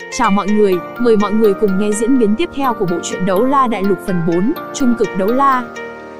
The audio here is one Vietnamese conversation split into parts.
Chào mọi người, mời mọi người cùng nghe diễn biến tiếp theo của bộ truyện Đấu La Đại Lục phần 4, Trung cực đấu la.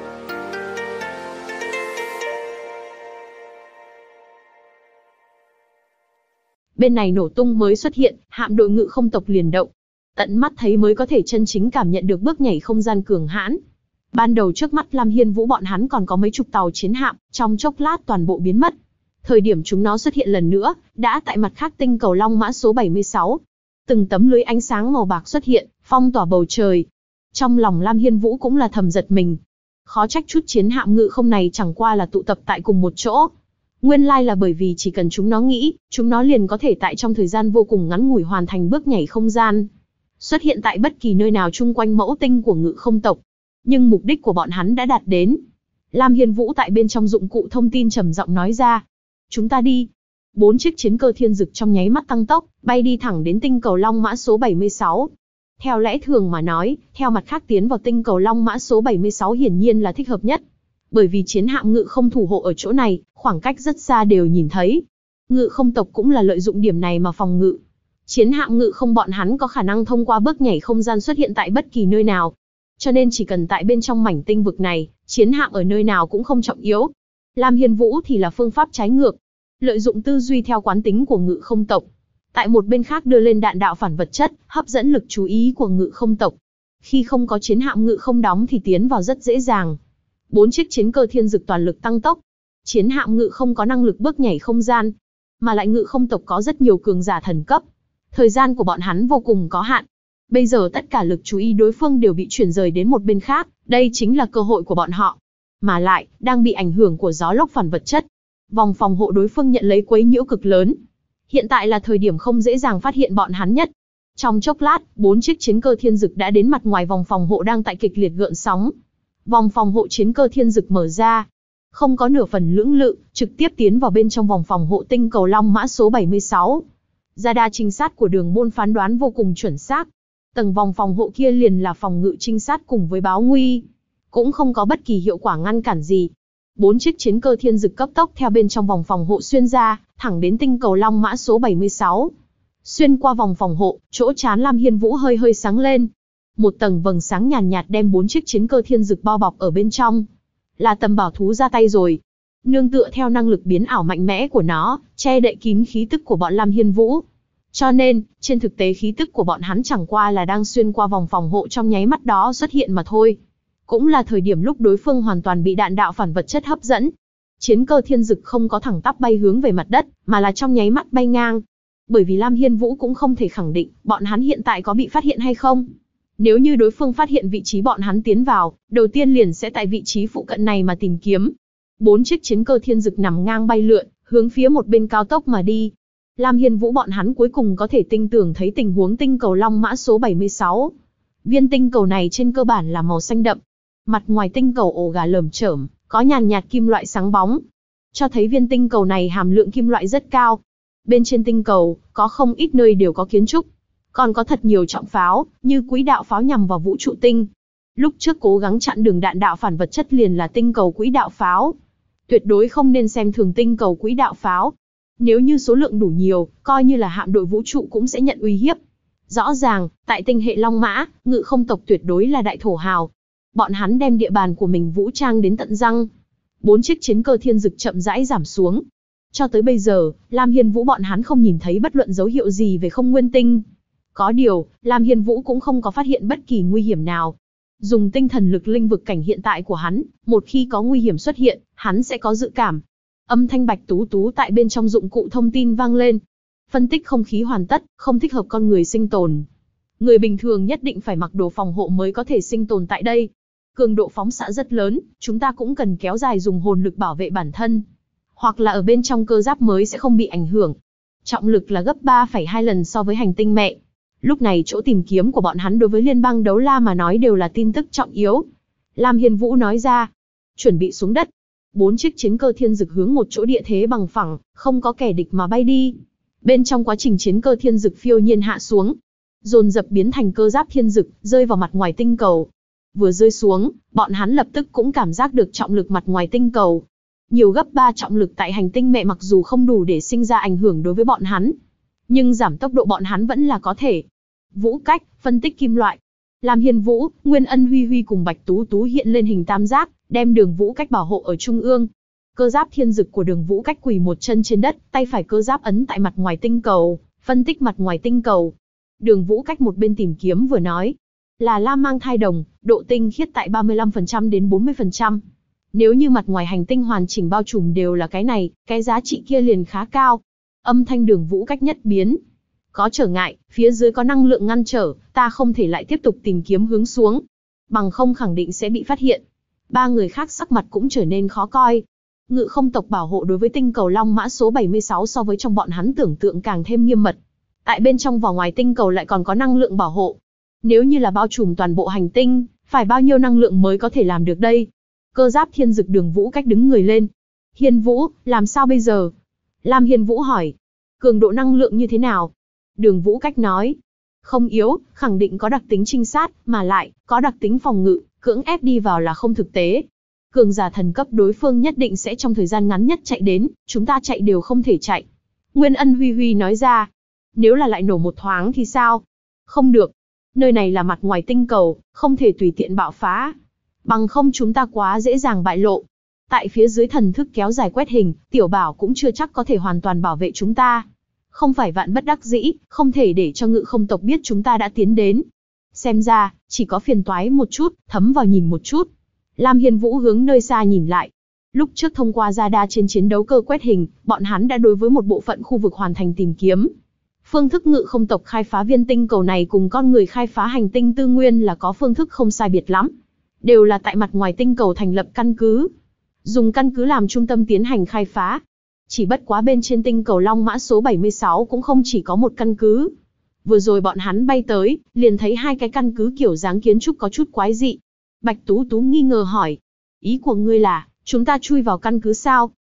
Bên này nổ tung mới xuất hiện, hạm đội Ngự Không tộc liền động. Tận mắt thấy mới có thể chân chính cảm nhận được bước nhảy không gian cường hãn. Ban đầu trước mắt Lam Hiên Vũ bọn hắn còn có mấy chục tàu chiến hạm, trong chốc lát toàn bộ biến mất. Thời điểm chúng nó xuất hiện lần nữa, đã tại mặt khác tinh cầu Long Mã số 76. Từng tấm lưới ánh sáng màu bạc xuất hiện, phong tỏa bầu trời. Trong lòng Lam Hiên Vũ cũng là thầm giật mình. Khó trách chút chiến hạm ngự không này chẳng qua là tụ tập tại cùng một chỗ. Nguyên lai là bởi vì chỉ cần chúng nó nghĩ, chúng nó liền có thể tại trong thời gian vô cùng ngắn ngủi hoàn thành bước nhảy không gian. Xuất hiện tại bất kỳ nơi nào chung quanh mẫu tinh của Ngự Không tộc. Nhưng mục đích của bọn hắn đã đạt đến. Lam Hiên Vũ tại bên trong dụng cụ thông tin trầm giọng nói ra. Chúng ta đi. 4 chiếc chiến cơ thiên dực trong nháy mắt tăng tốc, bay đi thẳng đến tinh cầu Long Mã số 76. Theo lẽ thường mà nói, theo mặt khác tiến vào tinh cầu Long Mã số 76 hiển nhiên là thích hợp nhất. Bởi vì chiến hạm Ngự Không thủ hộ ở chỗ này, khoảng cách rất xa đều nhìn thấy. Ngự Không tộc cũng là lợi dụng điểm này mà phòng ngự. Chiến hạm Ngự Không bọn hắn có khả năng thông qua bước nhảy không gian xuất hiện tại bất kỳ nơi nào. Cho nên chỉ cần tại bên trong mảnh tinh vực này, chiến hạm ở nơi nào cũng không trọng yếu. Lam Hiên Vũ thì là phương pháp trái ngược. Lợi dụng tư duy theo quán tính của Ngự Không tộc. Tại một bên khác đưa lên đạn đạo phản vật chất, hấp dẫn lực chú ý của Ngự Không tộc. Khi không có chiến hạm Ngự Không đóng thì tiến vào rất dễ dàng. 4 chiếc chiến cơ thiên dực toàn lực tăng tốc. Chiến hạm Ngự Không có năng lực bước nhảy không gian. Mà lại Ngự Không tộc có rất nhiều cường giả thần cấp. Thời gian của bọn hắn vô cùng có hạn. Bây giờ tất cả lực chú ý đối phương đều bị chuyển rời đến một bên khác. Đây chính là cơ hội của bọn họ. Mà lại, đang bị ảnh hưởng của gió lốc phản vật chất. Vòng phòng hộ đối phương nhận lấy quấy nhiễu cực lớn. Hiện tại là thời điểm không dễ dàng phát hiện bọn hắn nhất. Trong chốc lát, 4 chiếc chiến cơ thiên dực đã đến mặt ngoài vòng phòng hộ đang tại kịch liệt gợn sóng. Vòng phòng hộ chiến cơ thiên dực mở ra. Không có nửa phần lưỡng lự, trực tiếp tiến vào bên trong vòng phòng hộ tinh cầu Long Mã số 76. Radar trinh sát của Đường Môn phán đoán vô cùng chuẩn xác. Tầng vòng phòng hộ kia liền là phòng ngự trinh sát cùng với báo nguy. Cũng không có bất kỳ hiệu quả ngăn cản gì. 4 chiếc chiến cơ thiên dực cấp tốc theo bên trong vòng phòng hộ xuyên ra, thẳng đến tinh cầu Long Mã số 76. Xuyên qua vòng phòng hộ, chỗ trán Lam Hiên Vũ hơi hơi sáng lên. Một tầng vầng sáng nhàn nhạt đem 4 chiếc chiến cơ thiên dực bao bọc ở bên trong. Là tầm bảo thú ra tay rồi. Nương tựa theo năng lực biến ảo mạnh mẽ của nó, che đậy kín khí tức của bọn Lam Hiên Vũ. Cho nên, trên thực tế khí tức của bọn hắn chẳng qua là đang xuyên qua vòng phòng hộ trong nháy mắt đó xuất hiện mà thôi. Cũng là thời điểm lúc đối phương hoàn toàn bị đạn đạo phản vật chất hấp dẫn. Chiến cơ thiên dực không có thẳng tắp bay hướng về mặt đất, mà là trong nháy mắt bay ngang. Bởi vì Lam Hiên Vũ cũng không thể khẳng định, bọn hắn hiện tại có bị phát hiện hay không. Nếu như đối phương phát hiện vị trí bọn hắn tiến vào, đầu tiên liền sẽ tại vị trí phụ cận này mà tìm kiếm. 4 chiếc chiến cơ thiên dực nằm ngang bay lượn, hướng phía một bên cao tốc mà đi. Lam Hiên Vũ bọn hắn cuối cùng có thể tinh tường thấy tình huống tinh cầu Long Mã số 76. Viên tinh cầu này trên cơ bản là màu xanh đậm. Mặt ngoài tinh cầu ổ gà lởm chởm, có nhàn nhạt kim loại sáng bóng. Cho thấy viên tinh cầu này hàm lượng kim loại rất cao. Bên trên tinh cầu, có không ít nơi đều có kiến trúc. Còn có thật nhiều trọng pháo, như quỹ đạo pháo nhằm vào vũ trụ tinh. Lúc trước cố gắng chặn đường đạn đạo phản vật chất liền là tinh cầu quỹ đạo pháo. Tuyệt đối không nên xem thường tinh cầu quỹ đạo pháo. Nếu như số lượng đủ nhiều, coi như là hạm đội vũ trụ cũng sẽ nhận uy hiếp. Rõ ràng, tại tinh hệ Long Mã, Ngự Không tộc tuyệt đối là đại thổ hào. Bọn hắn đem địa bàn của mình vũ trang đến tận răng. 4 chiếc chiến cơ thiên dực chậm rãi giảm xuống. Cho tới bây giờ, Lam Hiên Vũ bọn hắn không nhìn thấy bất luận dấu hiệu gì về không nguyên tinh. Có điều, Lam Hiên Vũ cũng không có phát hiện bất kỳ nguy hiểm nào. Dùng tinh thần lực linh vực cảnh hiện tại của hắn, một khi có nguy hiểm xuất hiện, hắn sẽ có dự cảm. Âm thanh bạch tú tú tại bên trong dụng cụ thông tin vang lên. Phân tích không khí hoàn tất, không thích hợp con người sinh tồn. Người bình thường nhất định phải mặc đồ phòng hộ mới có thể sinh tồn tại đây. Cường độ phóng xạ rất lớn, chúng ta cũng cần kéo dài dùng hồn lực bảo vệ bản thân. Hoặc là ở bên trong cơ giáp mới sẽ không bị ảnh hưởng. Trọng lực là gấp 3,2 lần so với hành tinh mẹ. Lúc này chỗ tìm kiếm của bọn hắn đối với liên bang đấu la mà nói đều là tin tức trọng yếu. Lam Hiên Vũ nói ra. Chuẩn bị xuống đất. 4 chiếc chiến cơ thiên dực hướng một chỗ địa thế bằng phẳng, không có kẻ địch mà bay đi. Bên trong quá trình chiến cơ thiên dực phiêu nhiên hạ xuống, dồn dập biến thành cơ giáp thiên dực, rơi vào mặt ngoài tinh cầu. Vừa rơi xuống, bọn hắn lập tức cũng cảm giác được trọng lực mặt ngoài tinh cầu. Nhiều gấp 3 trọng lực tại hành tinh mẹ mặc dù không đủ để sinh ra ảnh hưởng đối với bọn hắn. nhưng giảm tốc độ bọn hắn vẫn là có thể. Vũ cách, phân tích kim loại. Lam Hiên Vũ, Nguyên Ân Huy Huy cùng Bạch Tú Tú hiện lên hình tam giác, đem Đường Vũ Cách bảo hộ ở trung ương. Cơ giáp thiên dực của Đường Vũ Cách quỳ một chân trên đất, tay phải cơ giáp ấn tại mặt ngoài tinh cầu, phân tích mặt ngoài tinh cầu. Đường Vũ Cách một bên tìm kiếm vừa nói, là lam mang thai đồng, độ tinh khiết tại 35% đến 40%. Nếu như mặt ngoài hành tinh hoàn chỉnh bao trùm đều là cái này, cái giá trị kia liền khá cao. Âm thanh Đường Vũ Cách nhất biến. Có trở ngại, phía dưới có năng lượng ngăn trở, ta không thể lại tiếp tục tìm kiếm hướng xuống. Bằng không khẳng định sẽ bị phát hiện. Ba người khác sắc mặt cũng trở nên khó coi. Ngự không tộc bảo hộ đối với tinh cầu Long Mã số 76 so với trong bọn hắn tưởng tượng càng thêm nghiêm mật. Tại bên trong và ngoài tinh cầu lại còn có năng lượng bảo hộ. Nếu như là bao trùm toàn bộ hành tinh, phải bao nhiêu năng lượng mới có thể làm được đây? Cơ giáp thiên dực Đường Vũ Cách đứng người lên. Hiên Vũ, làm sao bây giờ? Lam Hiên Vũ hỏi. Cường độ năng lượng như thế nào? Đường Vũ Cách nói. Không yếu, khẳng định có đặc tính trinh sát, mà lại, có đặc tính phòng ngự, cưỡng ép đi vào là không thực tế. Cường giả thần cấp đối phương nhất định sẽ trong thời gian ngắn nhất chạy đến, chúng ta chạy đều không thể chạy. Nguyên Ân Huy Huy nói ra. Nếu là lại nổ một thoáng thì sao? Không được. Nơi này là mặt ngoài tinh cầu, không thể tùy tiện bạo phá. Bằng không chúng ta quá dễ dàng bại lộ. Tại phía dưới thần thức kéo dài quét hình, Tiểu Bảo cũng chưa chắc có thể hoàn toàn bảo vệ chúng ta. Không phải vạn bất đắc dĩ, không thể để cho ngự không tộc biết chúng ta đã tiến đến. Xem ra, chỉ có phiền toái một chút, thấm vào nhìn một chút. Lam Hiên Vũ hướng nơi xa nhìn lại. Lúc trước thông qua radar trên chiến đấu cơ quét hình, bọn hắn đã đối với một bộ phận khu vực hoàn thành tìm kiếm. Phương thức ngự không tộc khai phá viên tinh cầu này cùng con người khai phá hành tinh tư nguyên là có phương thức không sai biệt lắm. Đều là tại mặt ngoài tinh cầu thành lập căn cứ. Dùng căn cứ làm trung tâm tiến hành khai phá. Chỉ bất quá bên trên tinh cầu Long Mã số 76 cũng không chỉ có một căn cứ. Vừa rồi bọn hắn bay tới, liền thấy hai cái căn cứ kiểu dáng kiến trúc có chút quái dị. Bạch Tú Tú nghi ngờ hỏi. Ý của ngươi là, chúng ta chui vào căn cứ sao?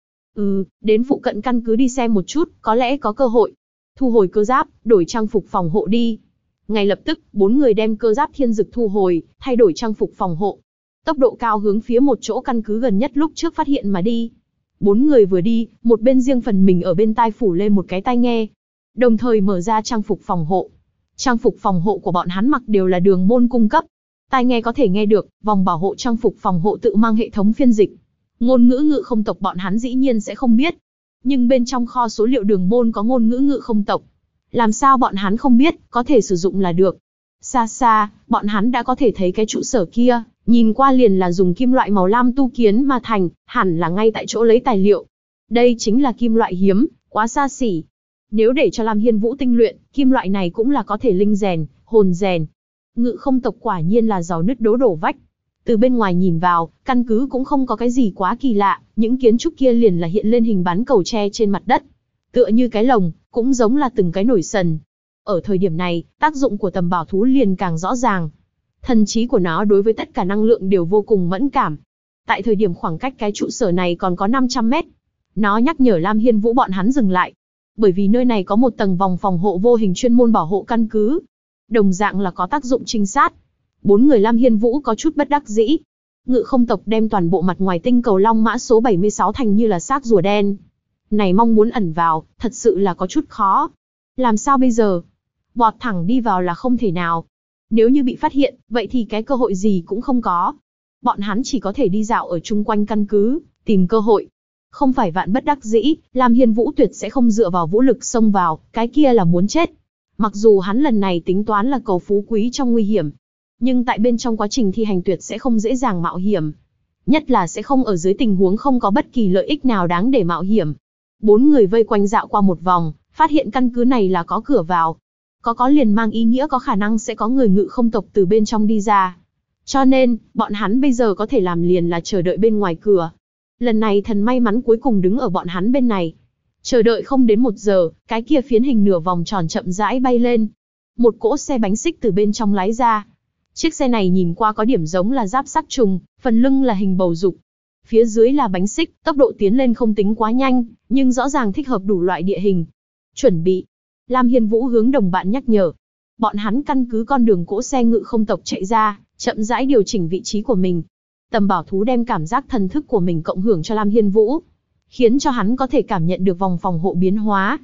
Đến phụ cận căn cứ đi xem một chút, có lẽ có cơ hội. Thu hồi cơ giáp, đổi trang phục phòng hộ đi. Ngay lập tức, 4 người đem cơ giáp thiên dực thu hồi, thay đổi trang phục phòng hộ. Tốc độ cao hướng phía một chỗ căn cứ gần nhất lúc trước phát hiện mà đi. 4 người vừa đi, một bên riêng phần mình ở bên tai phủ lên một cái tai nghe. Đồng thời mở ra trang phục phòng hộ. Trang phục phòng hộ của bọn hắn mặc đều là Đường môn cung cấp. Tai nghe có thể nghe được, vòng bảo hộ trang phục phòng hộ tự mang hệ thống phiên dịch. Ngôn ngữ ngự không tộc bọn hắn dĩ nhiên sẽ không biết. Nhưng bên trong kho số liệu Đường môn có ngôn ngữ ngự không tộc. Làm sao bọn hắn không biết, có thể sử dụng là được. Xa xa, bọn hắn đã có thể thấy cái trụ sở kia, nhìn qua liền là dùng kim loại màu lam tu kiến mà thành, hẳn là ngay tại chỗ lấy tài liệu. Đây chính là kim loại hiếm, quá xa xỉ. Nếu để cho Lam Hiên Vũ tinh luyện, kim loại này cũng là có thể linh rèn, hồn rèn. Ngự không tộc quả nhiên là giàu nứt đổ vách. Từ bên ngoài nhìn vào, căn cứ cũng không có cái gì quá kỳ lạ, những kiến trúc kia liền là hiện lên hình bán cầu tre trên mặt đất. Tựa như cái lồng, cũng giống là từng cái nổi sần. Ở thời điểm này, tác dụng của tầm bảo thú liền càng rõ ràng. Thần trí của nó đối với tất cả năng lượng đều vô cùng mẫn cảm. Tại thời điểm khoảng cách cái trụ sở này còn có 500 mét. Nó nhắc nhở Lam Hiên Vũ bọn hắn dừng lại. Bởi vì nơi này có một tầng vòng phòng hộ vô hình chuyên môn bảo hộ căn cứ. Đồng dạng là có tác dụng trinh sát. 4 người Lam Hiên Vũ có chút bất đắc dĩ. Ngự không tộc đem toàn bộ mặt ngoài tinh cầu Long Mã số 76 thành như là xác rùa đen. Này mong muốn ẩn vào, thật sự là có chút khó. Làm sao bây giờ? Vọt thẳng đi vào là không thể nào. Nếu như bị phát hiện, vậy thì cái cơ hội gì cũng không có. Bọn hắn chỉ có thể đi dạo ở chung quanh căn cứ, tìm cơ hội. Không phải vạn bất đắc dĩ, Lam Hiên Vũ tuyệt sẽ không dựa vào vũ lực xông vào, cái kia là muốn chết. Mặc dù hắn lần này tính toán là cầu phú quý trong nguy hiểm, nhưng tại bên trong quá trình thi hành tuyệt sẽ không dễ dàng mạo hiểm. Nhất là sẽ không ở dưới tình huống không có bất kỳ lợi ích nào đáng để mạo hiểm. 4 người vây quanh dạo qua một vòng, phát hiện căn cứ này là có cửa vào. Có liền mang ý nghĩa có khả năng sẽ có người ngự không tộc từ bên trong đi ra. Cho nên, bọn hắn bây giờ có thể làm liền là chờ đợi bên ngoài cửa. Lần này thần may mắn cuối cùng đứng ở bọn hắn bên này. Chờ đợi không đến 1 giờ, cái kia phiến hình nửa vòng tròn chậm rãi bay lên. Một cỗ xe bánh xích từ bên trong lái ra. Chiếc xe này nhìn qua có điểm giống là giáp xác trùng, phần lưng là hình bầu dục. Phía dưới là bánh xích, tốc độ tiến lên không tính quá nhanh, nhưng rõ ràng thích hợp đủ loại địa hình. Chuẩn bị. Lam Hiên Vũ hướng đồng bạn nhắc nhở. Bọn hắn căn cứ con đường cỗ xe ngự không tộc chạy ra, chậm rãi điều chỉnh vị trí của mình. Tầm bảo thú đem cảm giác thần thức của mình cộng hưởng cho Lam Hiên Vũ, khiến cho hắn có thể cảm nhận được vòng phòng hộ biến hóa.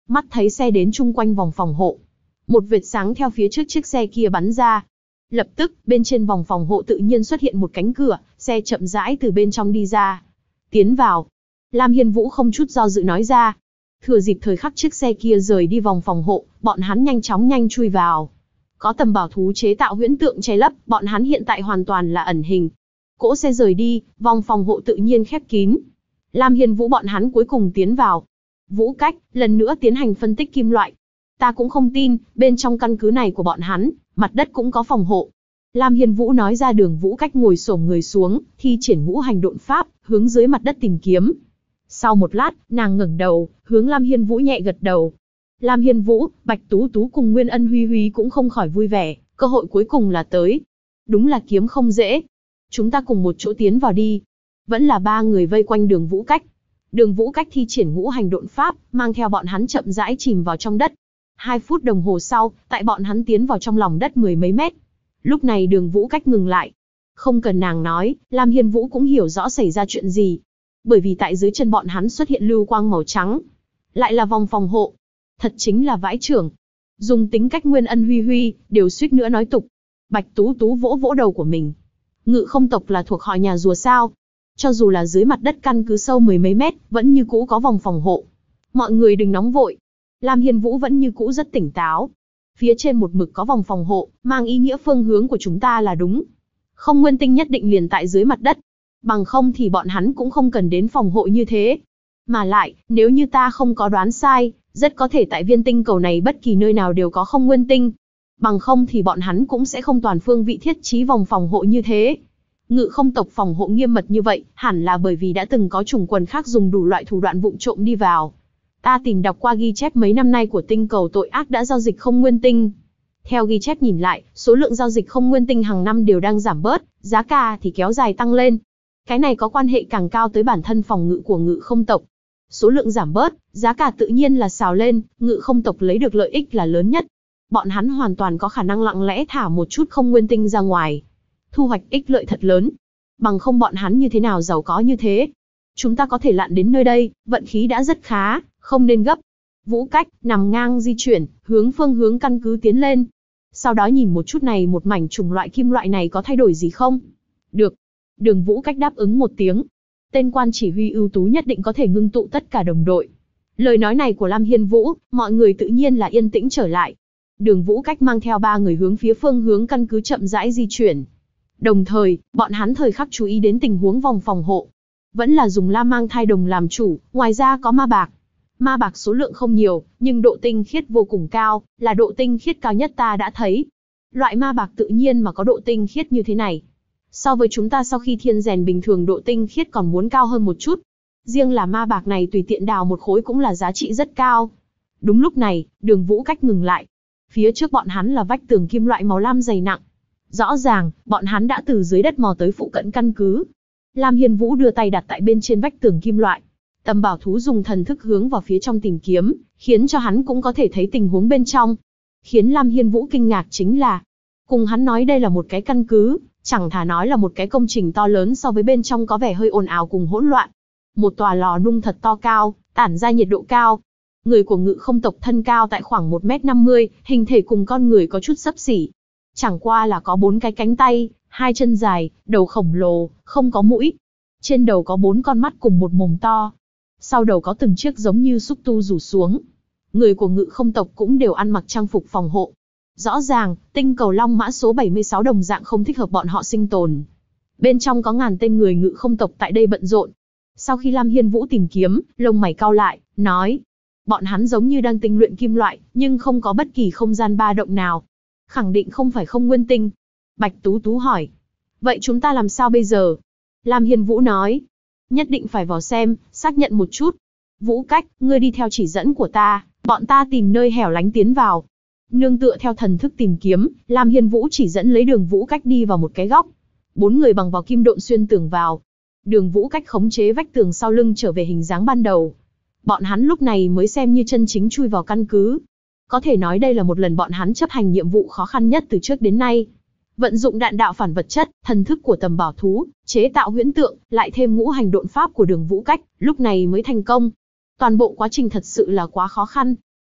Mắt thấy xe đến chung quanh vòng phòng hộ. Một vệt sáng theo phía trước chiếc xe kia bắn ra. Lập tức, bên trên vòng phòng hộ tự nhiên xuất hiện một cánh cửa, xe chậm rãi từ bên trong đi ra. Tiến vào. Lam Hiên Vũ không chút do dự nói ra. Thừa dịp thời khắc chiếc xe kia rời đi vòng phòng hộ, bọn hắn nhanh chui vào. Có tầm bảo thú chế tạo huyễn tượng che lấp, bọn hắn hiện tại hoàn toàn là ẩn hình. Cỗ xe rời đi, vòng phòng hộ tự nhiên khép kín. Lam Hiên Vũ bọn hắn cuối cùng tiến vào. Vũ Cách, lần nữa tiến hành phân tích kim loại. Ta cũng không tin, bên trong căn cứ này của bọn hắn, mặt đất cũng có phòng hộ. Lam Hiên Vũ nói ra. Đường Vũ Cách ngồi xổm người xuống, thi triển ngũ hành độn pháp, hướng dưới mặt đất tìm kiếm. Sau một lát, nàng ngẩng đầu, hướng Lam Hiên Vũ nhẹ gật đầu. Lam Hiên Vũ, Bạch Tú Tú cùng Nguyên Ân Huy Huy cũng không khỏi vui vẻ, cơ hội cuối cùng là tới. Đúng là kiếm không dễ. Chúng ta cùng một chỗ tiến vào đi. Vẫn là ba người vây quanh Đường Vũ Cách. Đường Vũ Cách thi triển ngũ hành độn pháp, mang theo bọn hắn chậm rãi chìm vào trong đất. 2 phút đồng hồ sau, tại bọn hắn tiến vào trong lòng đất 10 mấy mét. Lúc này Đường Vũ Cách ngừng lại. Không cần nàng nói, Lam Hiên Vũ cũng hiểu rõ xảy ra chuyện gì. Bởi vì tại dưới chân bọn hắn xuất hiện lưu quang màu trắng. Lại là vòng phòng hộ. Thật chính là vãi chưởng. Dùng tính cách Nguyên Ân Huy Huy, đều suýt nữa nói tục. Bạch Tú Tú vỗ vỗ đầu của mình. Ngự không tộc là thuộc họ nhà rùa sao? Cho dù là dưới mặt đất căn cứ sâu 10 mấy mét, vẫn như cũ có vòng phòng hộ. Mọi người đừng nóng vội. Lam Hiên Vũ vẫn như cũ rất tỉnh táo. Phía trên một mực có vòng phòng hộ, mang ý nghĩa phương hướng của chúng ta là đúng. Không nguyên tinh nhất định liền tại dưới mặt đất. Bằng không thì bọn hắn cũng không cần đến phòng hộ như thế. Mà lại, nếu như ta không có đoán sai, rất có thể tại viên tinh cầu này bất kỳ nơi nào đều có không nguyên tinh. Bằng không thì bọn hắn cũng sẽ không toàn phương vị thiết trí vòng phòng hộ như thế. Ngự không tộc phòng hộ nghiêm mật như vậy, hẳn là bởi vì đã từng có chủng quần khác dùng đủ loại thủ đoạn vụng trộm đi vào. Ta tìm đọc qua ghi chép mấy năm nay của tinh cầu tội ác đã giao dịch không nguyên tinh. Theo ghi chép nhìn lại, số lượng giao dịch không nguyên tinh hàng năm đều đang giảm bớt, giá cả thì kéo dài tăng lên. Cái này có quan hệ càng cao tới bản thân phòng ngự của ngự không tộc. Số lượng giảm bớt, giá cả tự nhiên là xào lên, ngự không tộc lấy được lợi ích là lớn nhất. Bọn hắn hoàn toàn có khả năng lặng lẽ thả một chút không nguyên tinh ra ngoài. Thu hoạch ích lợi thật lớn. Bằng không bọn hắn như thế nào giàu có như thế. Chúng ta có thể lặn đến nơi đây, vận khí đã rất khá, không nên gấp. Vũ Cách, nằm ngang di chuyển, hướng phương hướng căn cứ tiến lên. Sau đó nhìn một chút này một mảnh chủng loại kim loại này có thay đổi gì không? Được. Đường Vũ Cách đáp ứng một tiếng. Tên quan chỉ huy ưu tú nhất định có thể ngưng tụ tất cả đồng đội. Lời nói này của Lam Hiên Vũ, mọi người tự nhiên là yên tĩnh trở lại. Đường Vũ Cách mang theo 3 người hướng phía phương hướng căn cứ chậm rãi di chuyển. Đồng thời, bọn hắn thời khắc chú ý đến tình huống vòng phòng hộ. Vẫn là dùng la mang thai đồng làm chủ, ngoài ra có ma bạc. Ma bạc số lượng không nhiều, nhưng độ tinh khiết vô cùng cao, là độ tinh khiết cao nhất ta đã thấy. Loại ma bạc tự nhiên mà có độ tinh khiết như thế này. So với chúng ta sau khi thiên rèn bình thường độ tinh khiết còn muốn cao hơn một chút. Riêng là ma bạc này tùy tiện đào một khối cũng là giá trị rất cao. Đúng lúc này, Đường Vũ Cách ngừng lại. Phía trước bọn hắn là vách tường kim loại màu lam dày nặng. Rõ ràng, bọn hắn đã từ dưới đất mò tới phụ cận căn cứ. Lam Hiên Vũ đưa tay đặt tại bên trên vách tường kim loại. Tầm bảo thú dùng thần thức hướng vào phía trong tìm kiếm, khiến cho hắn cũng có thể thấy tình huống bên trong. Khiến Lam Hiên Vũ kinh ngạc chính là, cùng hắn nói đây là một cái căn cứ, chẳng thà nói là một cái công trình to lớn so với bên trong có vẻ hơi ồn ào cùng hỗn loạn. Một tòa lò nung thật to cao, tản ra nhiệt độ cao. Người của ngự không tộc thân cao tại khoảng 1m50, hình thể cùng con người có chút xấp xỉ. Chẳng qua là có 4 cái cánh tay, 2 chân dài, đầu khổng lồ, không có mũi. Trên đầu có 4 con mắt cùng một mồm to. Sau đầu có từng chiếc giống như xúc tu rủ xuống. Người của ngự không tộc cũng đều ăn mặc trang phục phòng hộ. Rõ ràng, tinh cầu Long Mã số 76 đồng dạng không thích hợp bọn họ sinh tồn. Bên trong có ngàn tên người ngự không tộc tại đây bận rộn. Sau khi Lam Hiên Vũ tìm kiếm, lông mày cau lại, nói. Bọn hắn giống như đang tinh luyện kim loại, nhưng không có bất kỳ không gian ba động nào. Khẳng định không phải không nguyên tinh. Bạch Tú Tú hỏi. Vậy chúng ta làm sao bây giờ? Lam Hiên Vũ nói. Nhất định phải vào xem, xác nhận một chút. Vũ Cách, ngươi đi theo chỉ dẫn của ta, bọn ta tìm nơi hẻo lánh tiến vào. Nương tựa theo thần thức tìm kiếm, Lam Hiên Vũ chỉ dẫn lấy Đường Vũ Cách đi vào một cái góc. 4 người bằng vào kim độn xuyên tường vào. Đường Vũ Cách khống chế vách tường sau lưng trở về hình dáng ban đầu. Bọn hắn lúc này mới xem như chân chính chui vào căn cứ. Có thể nói đây là một lần bọn hắn chấp hành nhiệm vụ khó khăn nhất từ trước đến nay. Vận dụng đạn đạo phản vật chất, thần thức của tầm bảo thú, chế tạo huyễn tượng, lại thêm ngũ hành độn pháp của Đường Vũ Cách, lúc này mới thành công. Toàn bộ quá trình thật sự là quá khó khăn.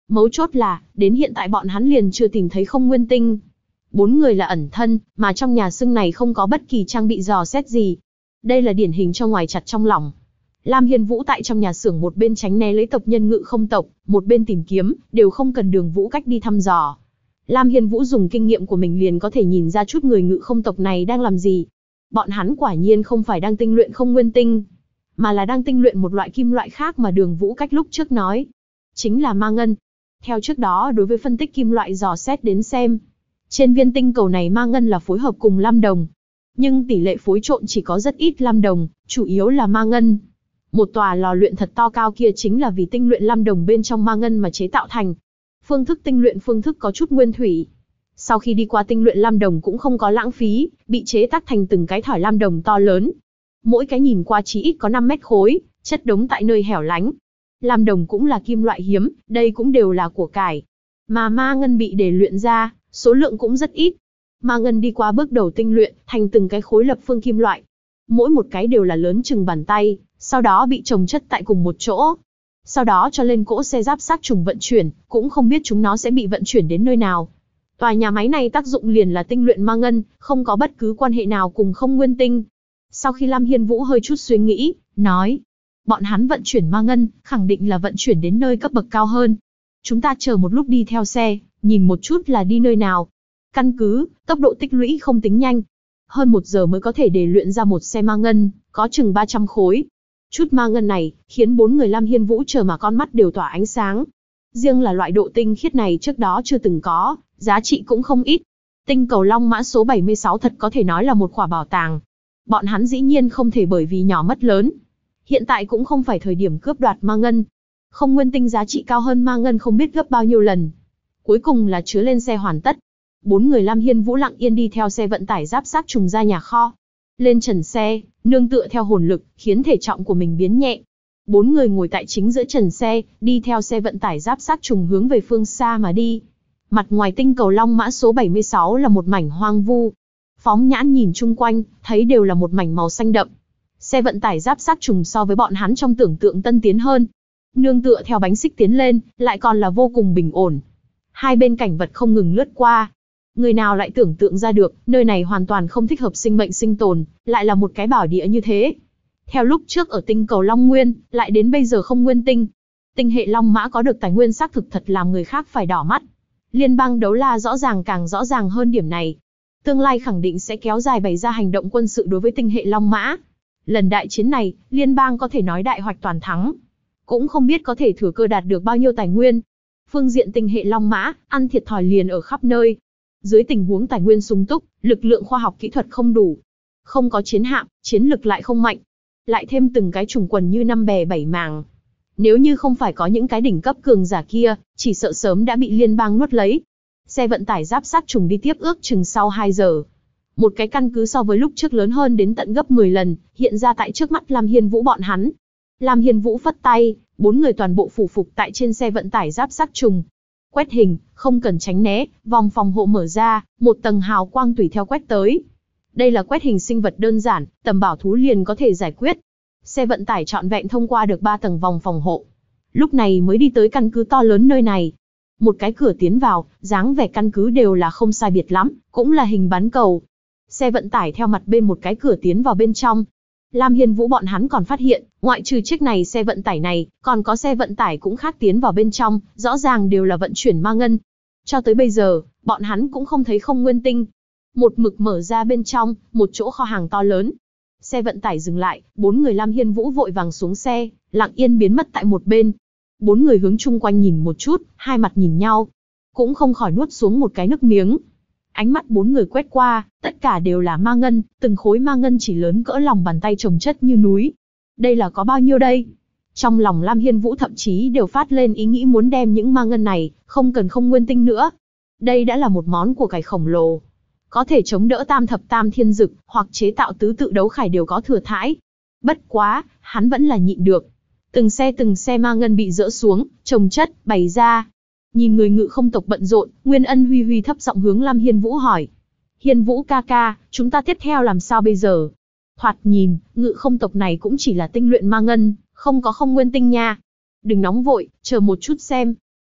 Mấu chốt là, đến hiện tại bọn hắn liền chưa tìm thấy không nguyên tinh. 4 người là ẩn thân, mà trong nhà xương này không có bất kỳ trang bị dò xét gì. Đây là điển hình cho ngoài chặt trong lỏng. Lam Hiên Vũ tại trong nhà xưởng một bên tránh né lấy tộc nhân Ngự Không tộc, một bên tìm kiếm, đều không cần Đường Vũ cách đi thăm dò. Lam Hiên Vũ dùng kinh nghiệm của mình liền có thể nhìn ra chút người Ngự Không tộc này đang làm gì. Bọn hắn quả nhiên không phải đang tinh luyện không nguyên tinh, mà là đang tinh luyện một loại kim loại khác mà Đường Vũ cách lúc trước nói. Chính là ma ngân. Theo trước đó đối với phân tích kim loại dò xét đến xem, trên viên tinh cầu này ma ngân là phối hợp cùng lam đồng. Nhưng tỷ lệ phối trộn chỉ có rất ít lam đồng, chủ yếu là ma ngân. Một tòa lò luyện thật to cao kia chính là vì tinh luyện lam đồng bên trong ma ngân mà chế tạo thành. Phương thức tinh luyện phương thức có chút nguyên thủy. Sau khi đi qua tinh luyện lam đồng cũng không có lãng phí, bị chế tác thành từng cái thỏi lam đồng to lớn. Mỗi cái nhìn qua chí ít có 5 mét khối, chất đống tại nơi hẻo lánh. Lam đồng cũng là kim loại hiếm, đây cũng đều là của cải. Mà ma ngân bị để luyện ra, số lượng cũng rất ít. Ma ngân đi qua bước đầu tinh luyện, thành từng cái khối lập phương kim loại. Mỗi một cái đều là lớn chừng bàn tay, sau đó bị chồng chất tại cùng một chỗ. Sau đó cho lên cỗ xe giáp xác trùng vận chuyển, cũng không biết chúng nó sẽ bị vận chuyển đến nơi nào. Tòa nhà máy này tác dụng liền là tinh luyện ma ngân, không có bất cứ quan hệ nào cùng không nguyên tinh. Sau khi Lam Hiên Vũ hơi chút suy nghĩ, nói, bọn hắn vận chuyển ma ngân, khẳng định là vận chuyển đến nơi cấp bậc cao hơn. Chúng ta chờ một lúc đi theo xe, nhìn một chút là đi nơi nào. Căn cứ, tốc độ tích lũy không tính nhanh. Hơn 1 giờ mới có thể để luyện ra một xe ma ngân, có chừng 300 khối. Chút ma ngân này, khiến 4 người Lam Hiên Vũ chờ mà con mắt đều tỏa ánh sáng. Riêng là loại độ tinh khiết này trước đó chưa từng có, giá trị cũng không ít. Tinh cầu Long Mã số 76 thật có thể nói là một khỏa bảo tàng. Bọn hắn dĩ nhiên không thể bởi vì nhỏ mất lớn. Hiện tại cũng không phải thời điểm cướp đoạt ma ngân. Không nguyên tinh giá trị cao hơn ma ngân không biết gấp bao nhiêu lần. Cuối cùng là chứa lên xe hoàn tất. 4 người Lam Hiên Vũ lặng yên đi theo xe vận tải giáp xác trùng ra nhà kho. Lên trần xe, nương tựa theo hồn lực, khiến thể trọng của mình biến nhẹ. 4 người ngồi tại chính giữa trần xe, đi theo xe vận tải giáp xác trùng hướng về phương xa mà đi. Mặt ngoài tinh cầu Long Mã số 76 là một mảnh hoang vu. Phóng nhãn nhìn chung quanh, thấy đều là một mảnh màu xanh đậm. Xe vận tải giáp xác trùng so với bọn hắn trong tưởng tượng tân tiến hơn. Nương tựa theo bánh xích tiến lên, lại còn là vô cùng bình ổn. Hai bên cảnh vật không ngừng lướt qua. Người nào lại tưởng tượng ra được, nơi này hoàn toàn không thích hợp sinh mệnh sinh tồn, lại là một cái bảo địa như thế. Theo lúc trước ở tinh cầu Long Nguyên, lại đến bây giờ không nguyên tinh. Tinh hệ Long Mã có được tài nguyên xác thực thật làm người khác phải đỏ mắt. Liên bang Đấu La rõ ràng càng rõ ràng hơn điểm này. Tương lai khẳng định sẽ kéo dài bày ra hành động quân sự đối với tinh hệ Long Mã. Lần đại chiến này, liên bang có thể nói đại hoạch toàn thắng. Cũng không biết có thể thừa cơ đạt được bao nhiêu tài nguyên. Phương diện tinh hệ Long Mã, ăn thiệt thòi liền ở khắp nơi. Dưới tình huống tài nguyên sung túc, lực lượng khoa học kỹ thuật không đủ. Không có chiến hạm, chiến lực lại không mạnh. Lại thêm từng cái trùng quần như 5 bè 7 mảng. Nếu như không phải có những cái đỉnh cấp cường giả kia, chỉ sợ sớm đã bị liên bang nuốt lấy. Xe vận tải giáp xác trùng đi tiếp ước chừng sau 2 giờ. Một cái căn cứ so với lúc trước lớn hơn đến tận gấp 10 lần, hiện ra tại trước mắt Lam Hiên Vũ bọn hắn. Lam Hiên Vũ phất tay, 4 người toàn bộ phủ phục tại trên xe vận tải giáp xác trùng. Quét hình, không cần tránh né, vòng phòng hộ mở ra, một tầng hào quang tùy theo quét tới. Đây là quét hình sinh vật đơn giản, tầm bảo thú liền có thể giải quyết. Xe vận tải trọn vẹn thông qua được 3 tầng vòng phòng hộ. Lúc này mới đi tới căn cứ to lớn nơi này. Một cái cửa tiến vào, dáng vẻ căn cứ đều là không sai biệt lắm, cũng là hình bán cầu. Xe vận tải theo mặt bên một cái cửa tiến vào bên trong. Lam Hiên Vũ bọn hắn còn phát hiện, ngoại trừ chiếc này xe vận tải này, còn có xe vận tải cũng khác tiến vào bên trong, rõ ràng đều là vận chuyển ma ngân. Cho tới bây giờ, bọn hắn cũng không thấy không nguyên tinh. Một mực mở ra bên trong, một chỗ kho hàng to lớn. Xe vận tải dừng lại, 4 người Lam Hiên Vũ vội vàng xuống xe, lặng yên biến mất tại một bên. 4 người hướng chung quanh nhìn một chút, hai mặt nhìn nhau. Cũng không khỏi nuốt xuống một cái nước miếng. Ánh mắt 4 người quét qua, tất cả đều là ma ngân, từng khối ma ngân chỉ lớn cỡ lòng bàn tay chồng chất như núi. Đây là có bao nhiêu đây? Trong lòng Lam Hiên Vũ thậm chí đều phát lên ý nghĩ muốn đem những ma ngân này, không cần không nguyên tinh nữa. Đây đã là một món của cải khổng lồ. Có thể chống đỡ tam thập tam thiên dực, hoặc chế tạo tứ tự đấu khải đều có thừa thãi. Bất quá, hắn vẫn là nhịn được. Từng xe ma ngân bị dỡ xuống, chồng chất, bày ra. Nhìn người Ngự Không tộc bận rộn, Nguyên Ân Huy Huy thấp giọng hướng Lam Hiên Vũ hỏi. Hiên Vũ ca ca, chúng ta tiếp theo làm sao bây giờ? Thoạt nhìn, Ngự Không tộc này cũng chỉ là tinh luyện ma ngân, không có không nguyên tinh nha. Đừng nóng vội, chờ một chút xem.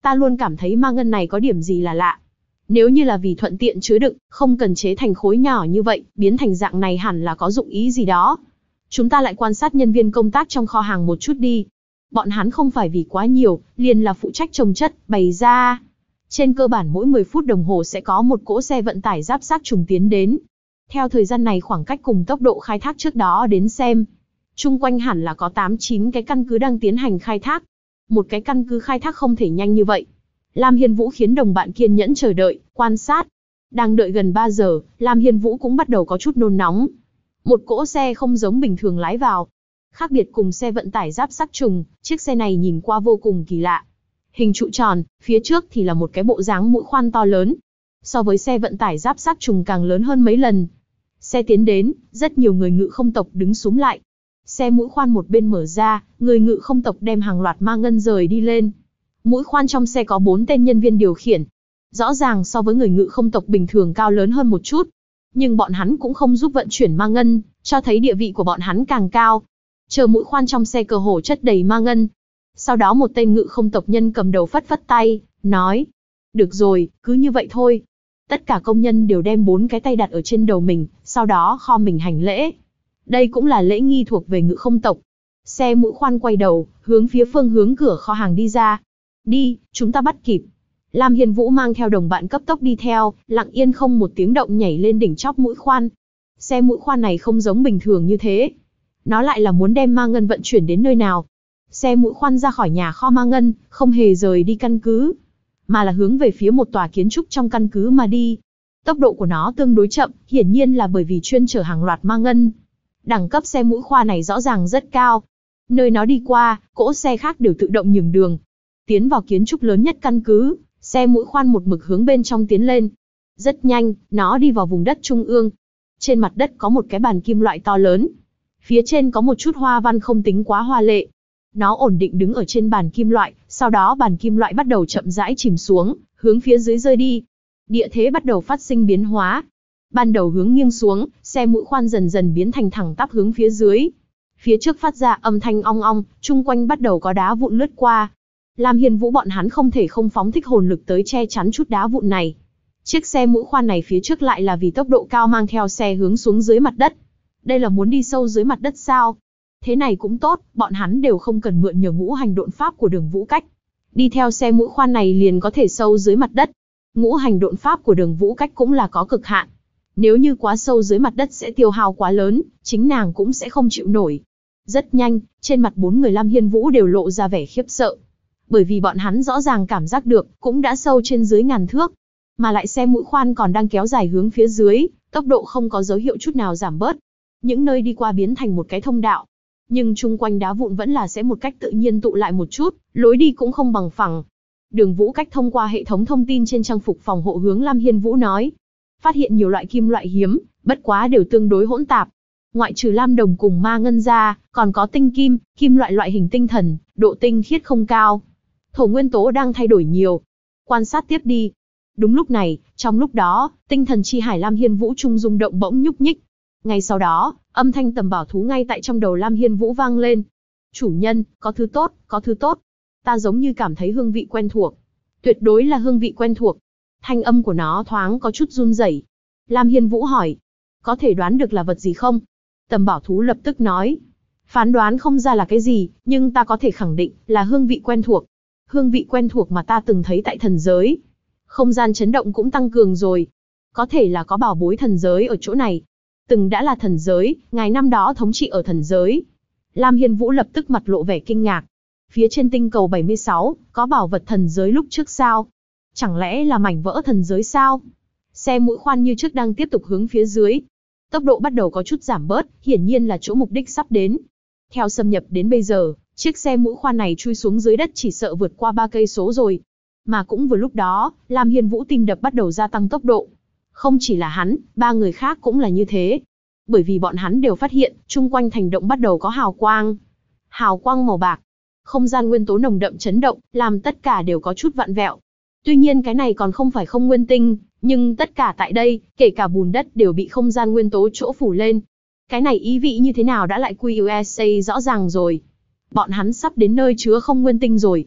Ta luôn cảm thấy ma ngân này có điểm gì là lạ. Nếu như là vì thuận tiện chứa đựng, không cần chế thành khối nhỏ như vậy, biến thành dạng này hẳn là có dụng ý gì đó. Chúng ta lại quan sát nhân viên công tác trong kho hàng một chút đi. Bọn hắn không phải vì quá nhiều, liền là phụ trách trồng chất, bày ra. Trên cơ bản mỗi 10 phút đồng hồ sẽ có một cỗ xe vận tải giáp xác trùng tiến đến. Theo thời gian này khoảng cách cùng tốc độ khai thác trước đó đến xem, chung quanh hẳn là có 8-9 cái căn cứ đang tiến hành khai thác. Một cái căn cứ khai thác không thể nhanh như vậy. Lam Hiên Vũ khiến đồng bạn kiên nhẫn chờ đợi, quan sát. Đang đợi gần 3 giờ, Lam Hiên Vũ cũng bắt đầu có chút nôn nóng. Một cỗ xe không giống bình thường lái vào. Khác biệt cùng xe vận tải giáp xác trùng, chiếc xe này nhìn qua vô cùng kỳ lạ. Hình trụ tròn, phía trước thì là một cái bộ dáng mũi khoan to lớn. So với xe vận tải giáp xác trùng càng lớn hơn mấy lần. Xe tiến đến, rất nhiều người ngự không tộc đứng xúm lại. Xe mũi khoan một bên mở ra, người ngự không tộc đem hàng loạt ma ngân rời đi lên. Mũi khoan trong xe có 4 tên nhân viên điều khiển. Rõ ràng so với người ngự không tộc bình thường cao lớn hơn một chút. Nhưng bọn hắn cũng không giúp vận chuyển ma ngân, cho thấy địa vị của bọn hắn càng cao. Chờ mũi khoan trong xe cơ hồ chất đầy ma ngân. Sau đó một tên ngự không tộc nhân cầm đầu phất phất tay, nói. Được rồi, cứ như vậy thôi. Tất cả công nhân đều đem 4 cái tay đặt ở trên đầu mình, sau đó khom mình hành lễ. Đây cũng là lễ nghi thuộc về ngự không tộc. Xe mũi khoan quay đầu, hướng phía phương hướng cửa kho hàng đi ra. Đi, chúng ta bắt kịp. Lam Hiên Vũ mang theo đồng bạn cấp tốc đi theo, lặng yên không một tiếng động nhảy lên đỉnh chóp mũi khoan. Xe mũi khoan này không giống bình thường như thế. Nó lại là muốn đem ma ngân vận chuyển đến nơi nào. Xe mũi khoan ra khỏi nhà kho ma ngân, không hề rời đi căn cứ, mà là hướng về phía một tòa kiến trúc trong căn cứ mà đi. Tốc độ của nó tương đối chậm, hiển nhiên là bởi vì chuyên chở hàng loạt ma ngân. Đẳng cấp xe mũi khoan này rõ ràng rất cao. Nơi nó đi qua, cỗ xe khác đều tự động nhường đường. Tiến vào kiến trúc lớn nhất căn cứ, xe mũi khoan một mực hướng bên trong tiến lên. Rất nhanh, nó đi vào vùng đất trung ương. Trên mặt đất có một cái bàn kim loại to lớn. Phía trên có một chút hoa văn không tính quá hoa lệ. Nó ổn định đứng ở trên bàn kim loại, sau đó bàn kim loại bắt đầu chậm rãi chìm xuống, hướng phía dưới rơi đi. Địa thế bắt đầu phát sinh biến hóa. Ban đầu hướng nghiêng xuống, xe mũi khoan dần dần biến thành thẳng tắp hướng phía dưới. Phía trước phát ra âm thanh ong ong, chung quanh bắt đầu có đá vụn lướt qua. Lam Hiên Vũ bọn hắn không thể không phóng thích hồn lực tới che chắn chút đá vụn này. Chiếc xe mũi khoan này phía trước lại là vì tốc độ cao mang theo xe hướng xuống dưới mặt đất. Đây là muốn đi sâu dưới mặt đất sao? Thế này cũng tốt, bọn hắn đều không cần mượn nhờ ngũ hành độn pháp của Đường Vũ Cách. Đi theo xe mũi khoan này liền có thể sâu dưới mặt đất. Ngũ hành độn pháp của Đường Vũ Cách cũng là có cực hạn. Nếu như quá sâu dưới mặt đất sẽ tiêu hao quá lớn, chính nàng cũng sẽ không chịu nổi. Rất nhanh, trên mặt 4 người Lam Hiên Vũ đều lộ ra vẻ khiếp sợ. Bởi vì bọn hắn rõ ràng cảm giác được, cũng đã sâu trên dưới ngàn thước. Mà lại xe mũi khoan còn đang kéo dài hướng phía dưới, tốc độ không có dấu hiệu chút nào giảm bớt. Những nơi đi qua biến thành một cái thông đạo. Nhưng chung quanh đá vụn vẫn là sẽ một cách tự nhiên tụ lại một chút, lối đi cũng không bằng phẳng. Đường Vũ Cách thông qua hệ thống thông tin trên trang phục phòng hộ hướng Lam Hiên Vũ nói. Phát hiện nhiều loại kim loại hiếm, bất quá đều tương đối hỗn tạp. Ngoại trừ lam đồng cùng ma ngân ra, còn có tinh kim, kim loại loại hình tinh thần, độ tinh khiết không cao. Thổ nguyên tố đang thay đổi nhiều. Quan sát tiếp đi. Đúng lúc này, trong lúc đó, tinh thần chi hải Lam Hiên Vũ trung rung động bỗng nhúc nhích. Ngay sau đó, âm thanh tầm bảo thú ngay tại trong đầu Lam Hiên Vũ vang lên. Chủ nhân, có thứ tốt, có thứ tốt. Ta giống như cảm thấy hương vị quen thuộc. Tuyệt đối là hương vị quen thuộc. Thanh âm của nó thoáng có chút run rẩy. Lam Hiên Vũ hỏi. Có thể đoán được là vật gì không? Tầm bảo thú lập tức nói. Phán đoán không ra là cái gì, nhưng ta có thể khẳng định là hương vị quen thuộc. Hương vị quen thuộc mà ta từng thấy tại thần giới. Không gian chấn động cũng tăng cường rồi. Có thể là có bảo bối thần giới ở chỗ này. Từng đã là thần giới, ngài năm đó thống trị ở thần giới. Lam Hiên Vũ lập tức mặt lộ vẻ kinh ngạc. Phía trên tinh cầu 76, có bảo vật thần giới lúc trước sao? Chẳng lẽ là mảnh vỡ thần giới sao? Xe mũi khoan như trước đang tiếp tục hướng phía dưới. Tốc độ bắt đầu có chút giảm bớt, hiển nhiên là chỗ mục đích sắp đến. Theo xâm nhập đến bây giờ, chiếc xe mũi khoan này chui xuống dưới đất chỉ sợ vượt qua 3 cây số rồi. Mà cũng vừa lúc đó, Lam Hiên Vũ tim đập bắt đầu gia tăng tốc độ. Không chỉ là hắn, 3 người khác cũng là như thế. Bởi vì bọn hắn đều phát hiện, chung quanh thành động bắt đầu có hào quang. Hào quang màu bạc. Không gian nguyên tố nồng đậm chấn động, làm tất cả đều có chút vặn vẹo. Tuy nhiên cái này còn không phải không nguyên tinh, nhưng tất cả tại đây, kể cả bùn đất đều bị không gian nguyên tố chỗ phủ lên. Cái này ý vị như thế nào đã lại QUSA rõ ràng rồi. Bọn hắn sắp đến nơi chứa không nguyên tinh rồi.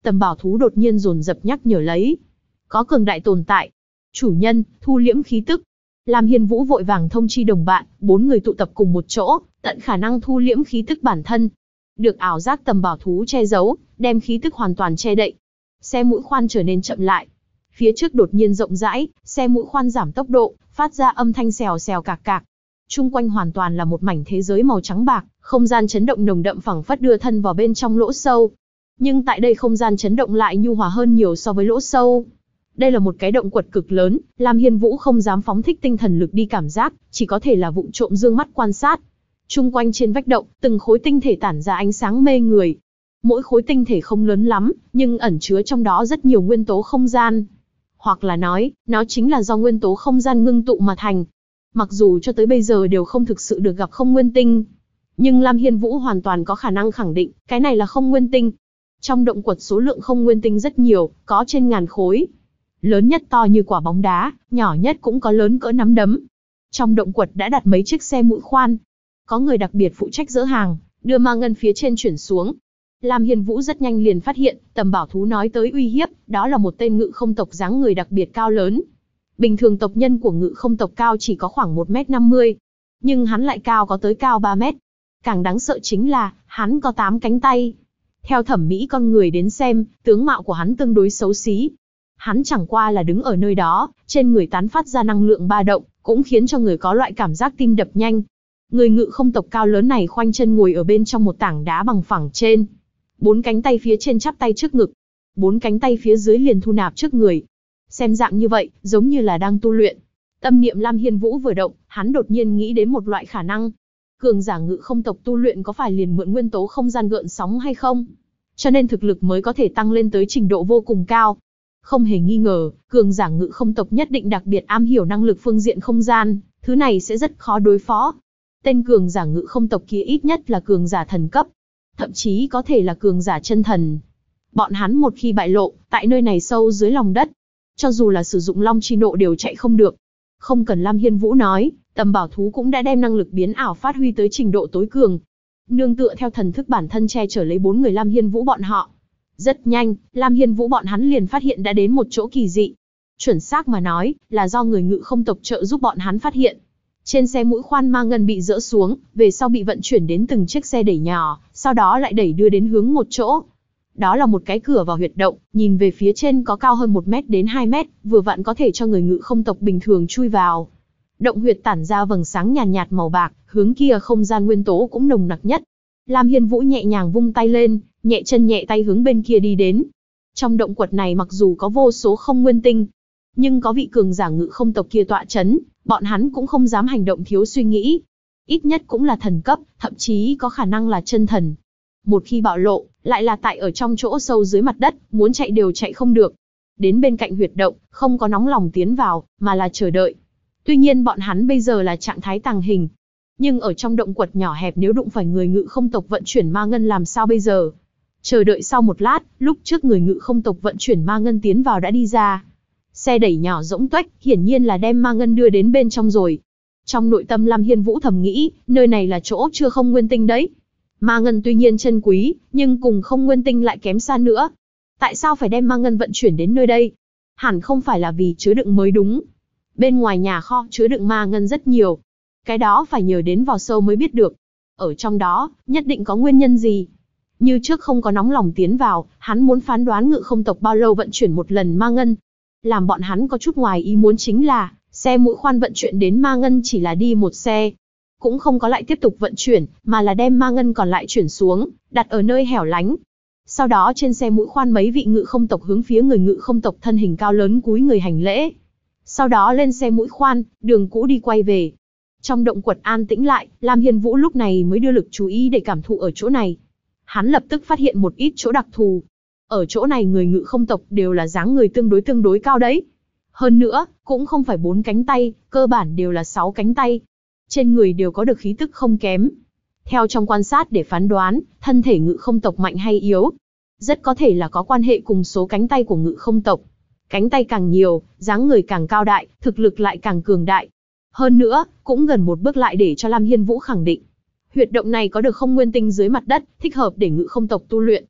Tầm bảo thú đột nhiên dồn dập nhắc nhở lấy. Có cường đại tồn tại. Chủ nhân, thu liễm khí tức. Lam Hiên Vũ vội vàng thông chi đồng bạn, 4 người tụ tập cùng một chỗ, tận khả năng thu liễm khí tức bản thân. Được ảo giác tầm bảo thú che giấu, đem khí tức hoàn toàn che đậy. Xe mũi khoan trở nên chậm lại. Phía trước đột nhiên rộng rãi, xe mũi khoan giảm tốc độ, phát ra âm thanh xèo xèo cạc cạc. Chung quanh hoàn toàn là một mảnh thế giới màu trắng bạc, không gian chấn động nồng đậm phảng phất đưa thân vào bên trong lỗ sâu. Nhưng tại đây không gian chấn động lại nhu hòa hơn nhiều so với lỗ sâu. Đây là một cái động quật cực lớn, Lam Hiên Vũ không dám phóng thích tinh thần lực đi cảm giác, chỉ có thể là vụng trộm dương mắt quan sát. Chung quanh trên vách động, từng khối tinh thể tản ra ánh sáng mê người. Mỗi khối tinh thể không lớn lắm, nhưng ẩn chứa trong đó rất nhiều nguyên tố không gian. Hoặc là nói, nó chính là do nguyên tố không gian ngưng tụ mà thành. Mặc dù cho tới bây giờ đều không thực sự được gặp không nguyên tinh, nhưng Lam Hiên Vũ hoàn toàn có khả năng khẳng định, cái này là không nguyên tinh. Trong động quật số lượng không nguyên tinh rất nhiều, có trên ngàn khối. Lớn nhất to như quả bóng đá, nhỏ nhất cũng có lớn cỡ nắm đấm. Trong động quật đã đặt mấy chiếc xe mũi khoan. Có người đặc biệt phụ trách dỡ hàng, đưa ma ngân phía trên chuyển xuống. Lam Hiên Vũ rất nhanh liền phát hiện, tầm bảo thú nói tới uy hiếp, đó là một tên ngự không tộc dáng người đặc biệt cao lớn. Bình thường tộc nhân của ngự không tộc cao chỉ có khoảng 1m50, nhưng hắn lại cao có tới cao 3 mét. Càng đáng sợ chính là, hắn có 8 cánh tay. Theo thẩm mỹ con người đến xem, tướng mạo của hắn tương đối xấu xí. Hắn chẳng qua là đứng ở nơi đó, trên người tán phát ra năng lượng ba động, cũng khiến cho người có loại cảm giác tim đập nhanh. Người ngự không tộc cao lớn này khoanh chân ngồi ở bên trong một tảng đá bằng phẳng trên. 4 cánh tay phía trên chắp tay trước ngực, 4 cánh tay phía dưới liền thu nạp trước người. Xem dạng như vậy, giống như là đang tu luyện. Tâm niệm Lam Hiên Vũ vừa động, hắn đột nhiên nghĩ đến một loại khả năng. Cường giả ngự không tộc tu luyện có phải liền mượn nguyên tố không gian gợn sóng hay không? Cho nên thực lực mới có thể tăng lên tới trình độ vô cùng cao. Không hề nghi ngờ, cường giả ngự không tộc nhất định đặc biệt am hiểu năng lực phương diện không gian, thứ này sẽ rất khó đối phó. Tên cường giả ngự không tộc kia ít nhất là cường giả thần cấp, thậm chí có thể là cường giả chân thần. Bọn hắn một khi bại lộ, tại nơi này sâu dưới lòng đất, cho dù là sử dụng Long Chi Nộ đều chạy không được. Không cần Lam Hiên Vũ nói, tầm bảo thú cũng đã đem năng lực biến ảo phát huy tới trình độ tối cường. Nương tựa theo thần thức bản thân che chở lấy 4 người Lam Hiên Vũ bọn họ. Rất nhanh, Lam Hiên Vũ bọn hắn liền phát hiện đã đến một chỗ kỳ dị. Chuẩn xác mà nói, là do người ngự không tộc trợ giúp bọn hắn phát hiện. Trên xe mũi khoan ma ngân bị dỡ xuống, về sau bị vận chuyển đến từng chiếc xe đẩy nhỏ, sau đó lại đẩy đưa đến hướng một chỗ. Đó là một cái cửa vào huyệt động, nhìn về phía trên có cao hơn 1 mét đến 2 mét, vừa vặn có thể cho người ngự không tộc bình thường chui vào. Động huyệt tản ra vầng sáng nhàn nhạt màu bạc, hướng kia không gian nguyên tố cũng nồng nặc nhất. Lam Hiên Vũ nhẹ nhàng vung tay lên, nhẹ chân nhẹ tay hướng bên kia đi đến. Trong động quật này mặc dù có vô số không nguyên tinh, nhưng có vị cường giả ngự không tộc kia tọa chấn, bọn hắn cũng không dám hành động thiếu suy nghĩ. Ít nhất cũng là thần cấp, thậm chí có khả năng là chân thần. Một khi bạo lộ, lại là tại ở trong chỗ sâu dưới mặt đất, muốn chạy đều chạy không được. Đến bên cạnh huyệt động, không có nóng lòng tiến vào, mà là chờ đợi. Tuy nhiên bọn hắn bây giờ là trạng thái tàng hình. Nhưng ở trong động quật nhỏ hẹp nếu đụng phải người ngự không tộc vận chuyển ma ngân làm sao bây giờ? Chờ đợi sau một lát, lúc trước người ngự không tộc vận chuyển ma ngân tiến vào đã đi ra. Xe đẩy nhỏ rỗng tuếch, hiển nhiên là đem ma ngân đưa đến bên trong rồi. Trong nội tâm Lam Hiên Vũ thầm nghĩ, nơi này là chỗ chưa không nguyên tinh đấy. Ma ngân tuy nhiên chân quý, nhưng cùng không nguyên tinh lại kém xa nữa. Tại sao phải đem ma ngân vận chuyển đến nơi đây? Hẳn không phải là vì chứa đựng mới đúng. Bên ngoài nhà kho chứa đựng ma ngân rất nhiều. Cái đó phải nhờ đến vào sâu mới biết được. Ở trong đó, nhất định có nguyên nhân gì? Như trước không có nóng lòng tiến vào, hắn muốn phán đoán ngự không tộc bao lâu vận chuyển một lần ma ngân. Làm bọn hắn có chút ngoài ý muốn chính là, xe mũi khoan vận chuyển đến ma ngân chỉ là đi một xe. Cũng không có lại tiếp tục vận chuyển, mà là đem ma ngân còn lại chuyển xuống, đặt ở nơi hẻo lánh. Sau đó trên xe mũi khoan mấy vị ngự không tộc hướng phía người ngự không tộc thân hình cao lớn cúi người hành lễ. Sau đó lên xe mũi khoan, đường cũ đi quay về. Trong động quật an tĩnh lại, Lam Hiên Vũ lúc này mới đưa lực chú ý để cảm thụ ở chỗ này. Hắn lập tức phát hiện một ít chỗ đặc thù. Ở chỗ này người ngự không tộc đều là dáng người tương đối cao đấy. Hơn nữa, cũng không phải 4 cánh tay, cơ bản đều là 6 cánh tay. Trên người đều có được khí tức không kém. Theo trong quan sát để phán đoán, thân thể ngự không tộc mạnh hay yếu, rất có thể là có quan hệ cùng số cánh tay của ngự không tộc. Cánh tay càng nhiều, dáng người càng cao đại, thực lực lại càng cường đại. Hơn nữa, cũng gần một bước lại để cho Lam Hiên Vũ khẳng định. Huyệt động này có được không nguyên tinh dưới mặt đất, thích hợp để ngự không tộc tu luyện.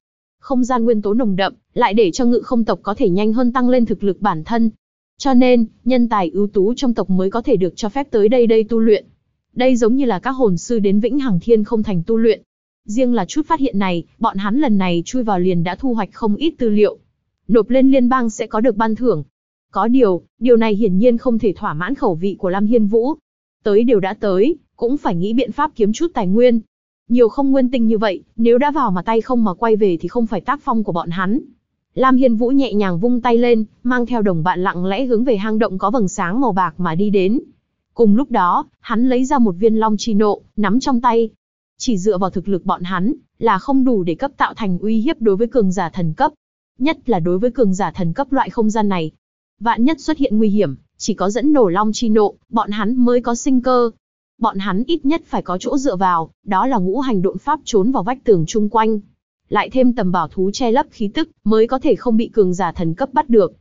không gian nguyên tố nồng đậm, lại để cho Ngự Không tộc có thể nhanh hơn tăng lên thực lực bản thân. Cho nên, nhân tài ưu tú trong tộc mới có thể được cho phép tới đây tu luyện. Đây giống như là các hồn sư đến Vĩnh Hằng Thiên không thành tu luyện. Riêng là chút phát hiện này, bọn hắn lần này chui vào liền đã thu hoạch không ít tư liệu. Nộp lên liên bang sẽ có được ban thưởng. Có điều này hiển nhiên không thể thỏa mãn khẩu vị của Lam Hiên Vũ. Tới đều đã tới, cũng phải nghĩ biện pháp kiếm chút tài nguyên. Nhiều không nguyên tinh như vậy, nếu đã vào mà tay không mà quay về thì không phải tác phong của bọn hắn. Lam Hiên Vũ nhẹ nhàng vung tay lên, mang theo đồng bạn lặng lẽ hướng về hang động có vầng sáng màu bạc mà đi đến. Cùng lúc đó, hắn lấy ra một viên long chi nộ, nắm trong tay. Chỉ dựa vào thực lực bọn hắn, là không đủ để cấp tạo thành uy hiếp đối với cường giả thần cấp. Nhất là đối với cường giả thần cấp loại không gian này. Vạn nhất xuất hiện nguy hiểm, chỉ có dẫn nổ long chi nộ, bọn hắn mới có sinh cơ. Bọn hắn ít nhất phải có chỗ dựa vào, đó là ngũ hành độn pháp trốn vào vách tường chung quanh. Lại thêm tầm bảo thú che lấp khí tức, mới có thể không bị cường giả thần cấp bắt được.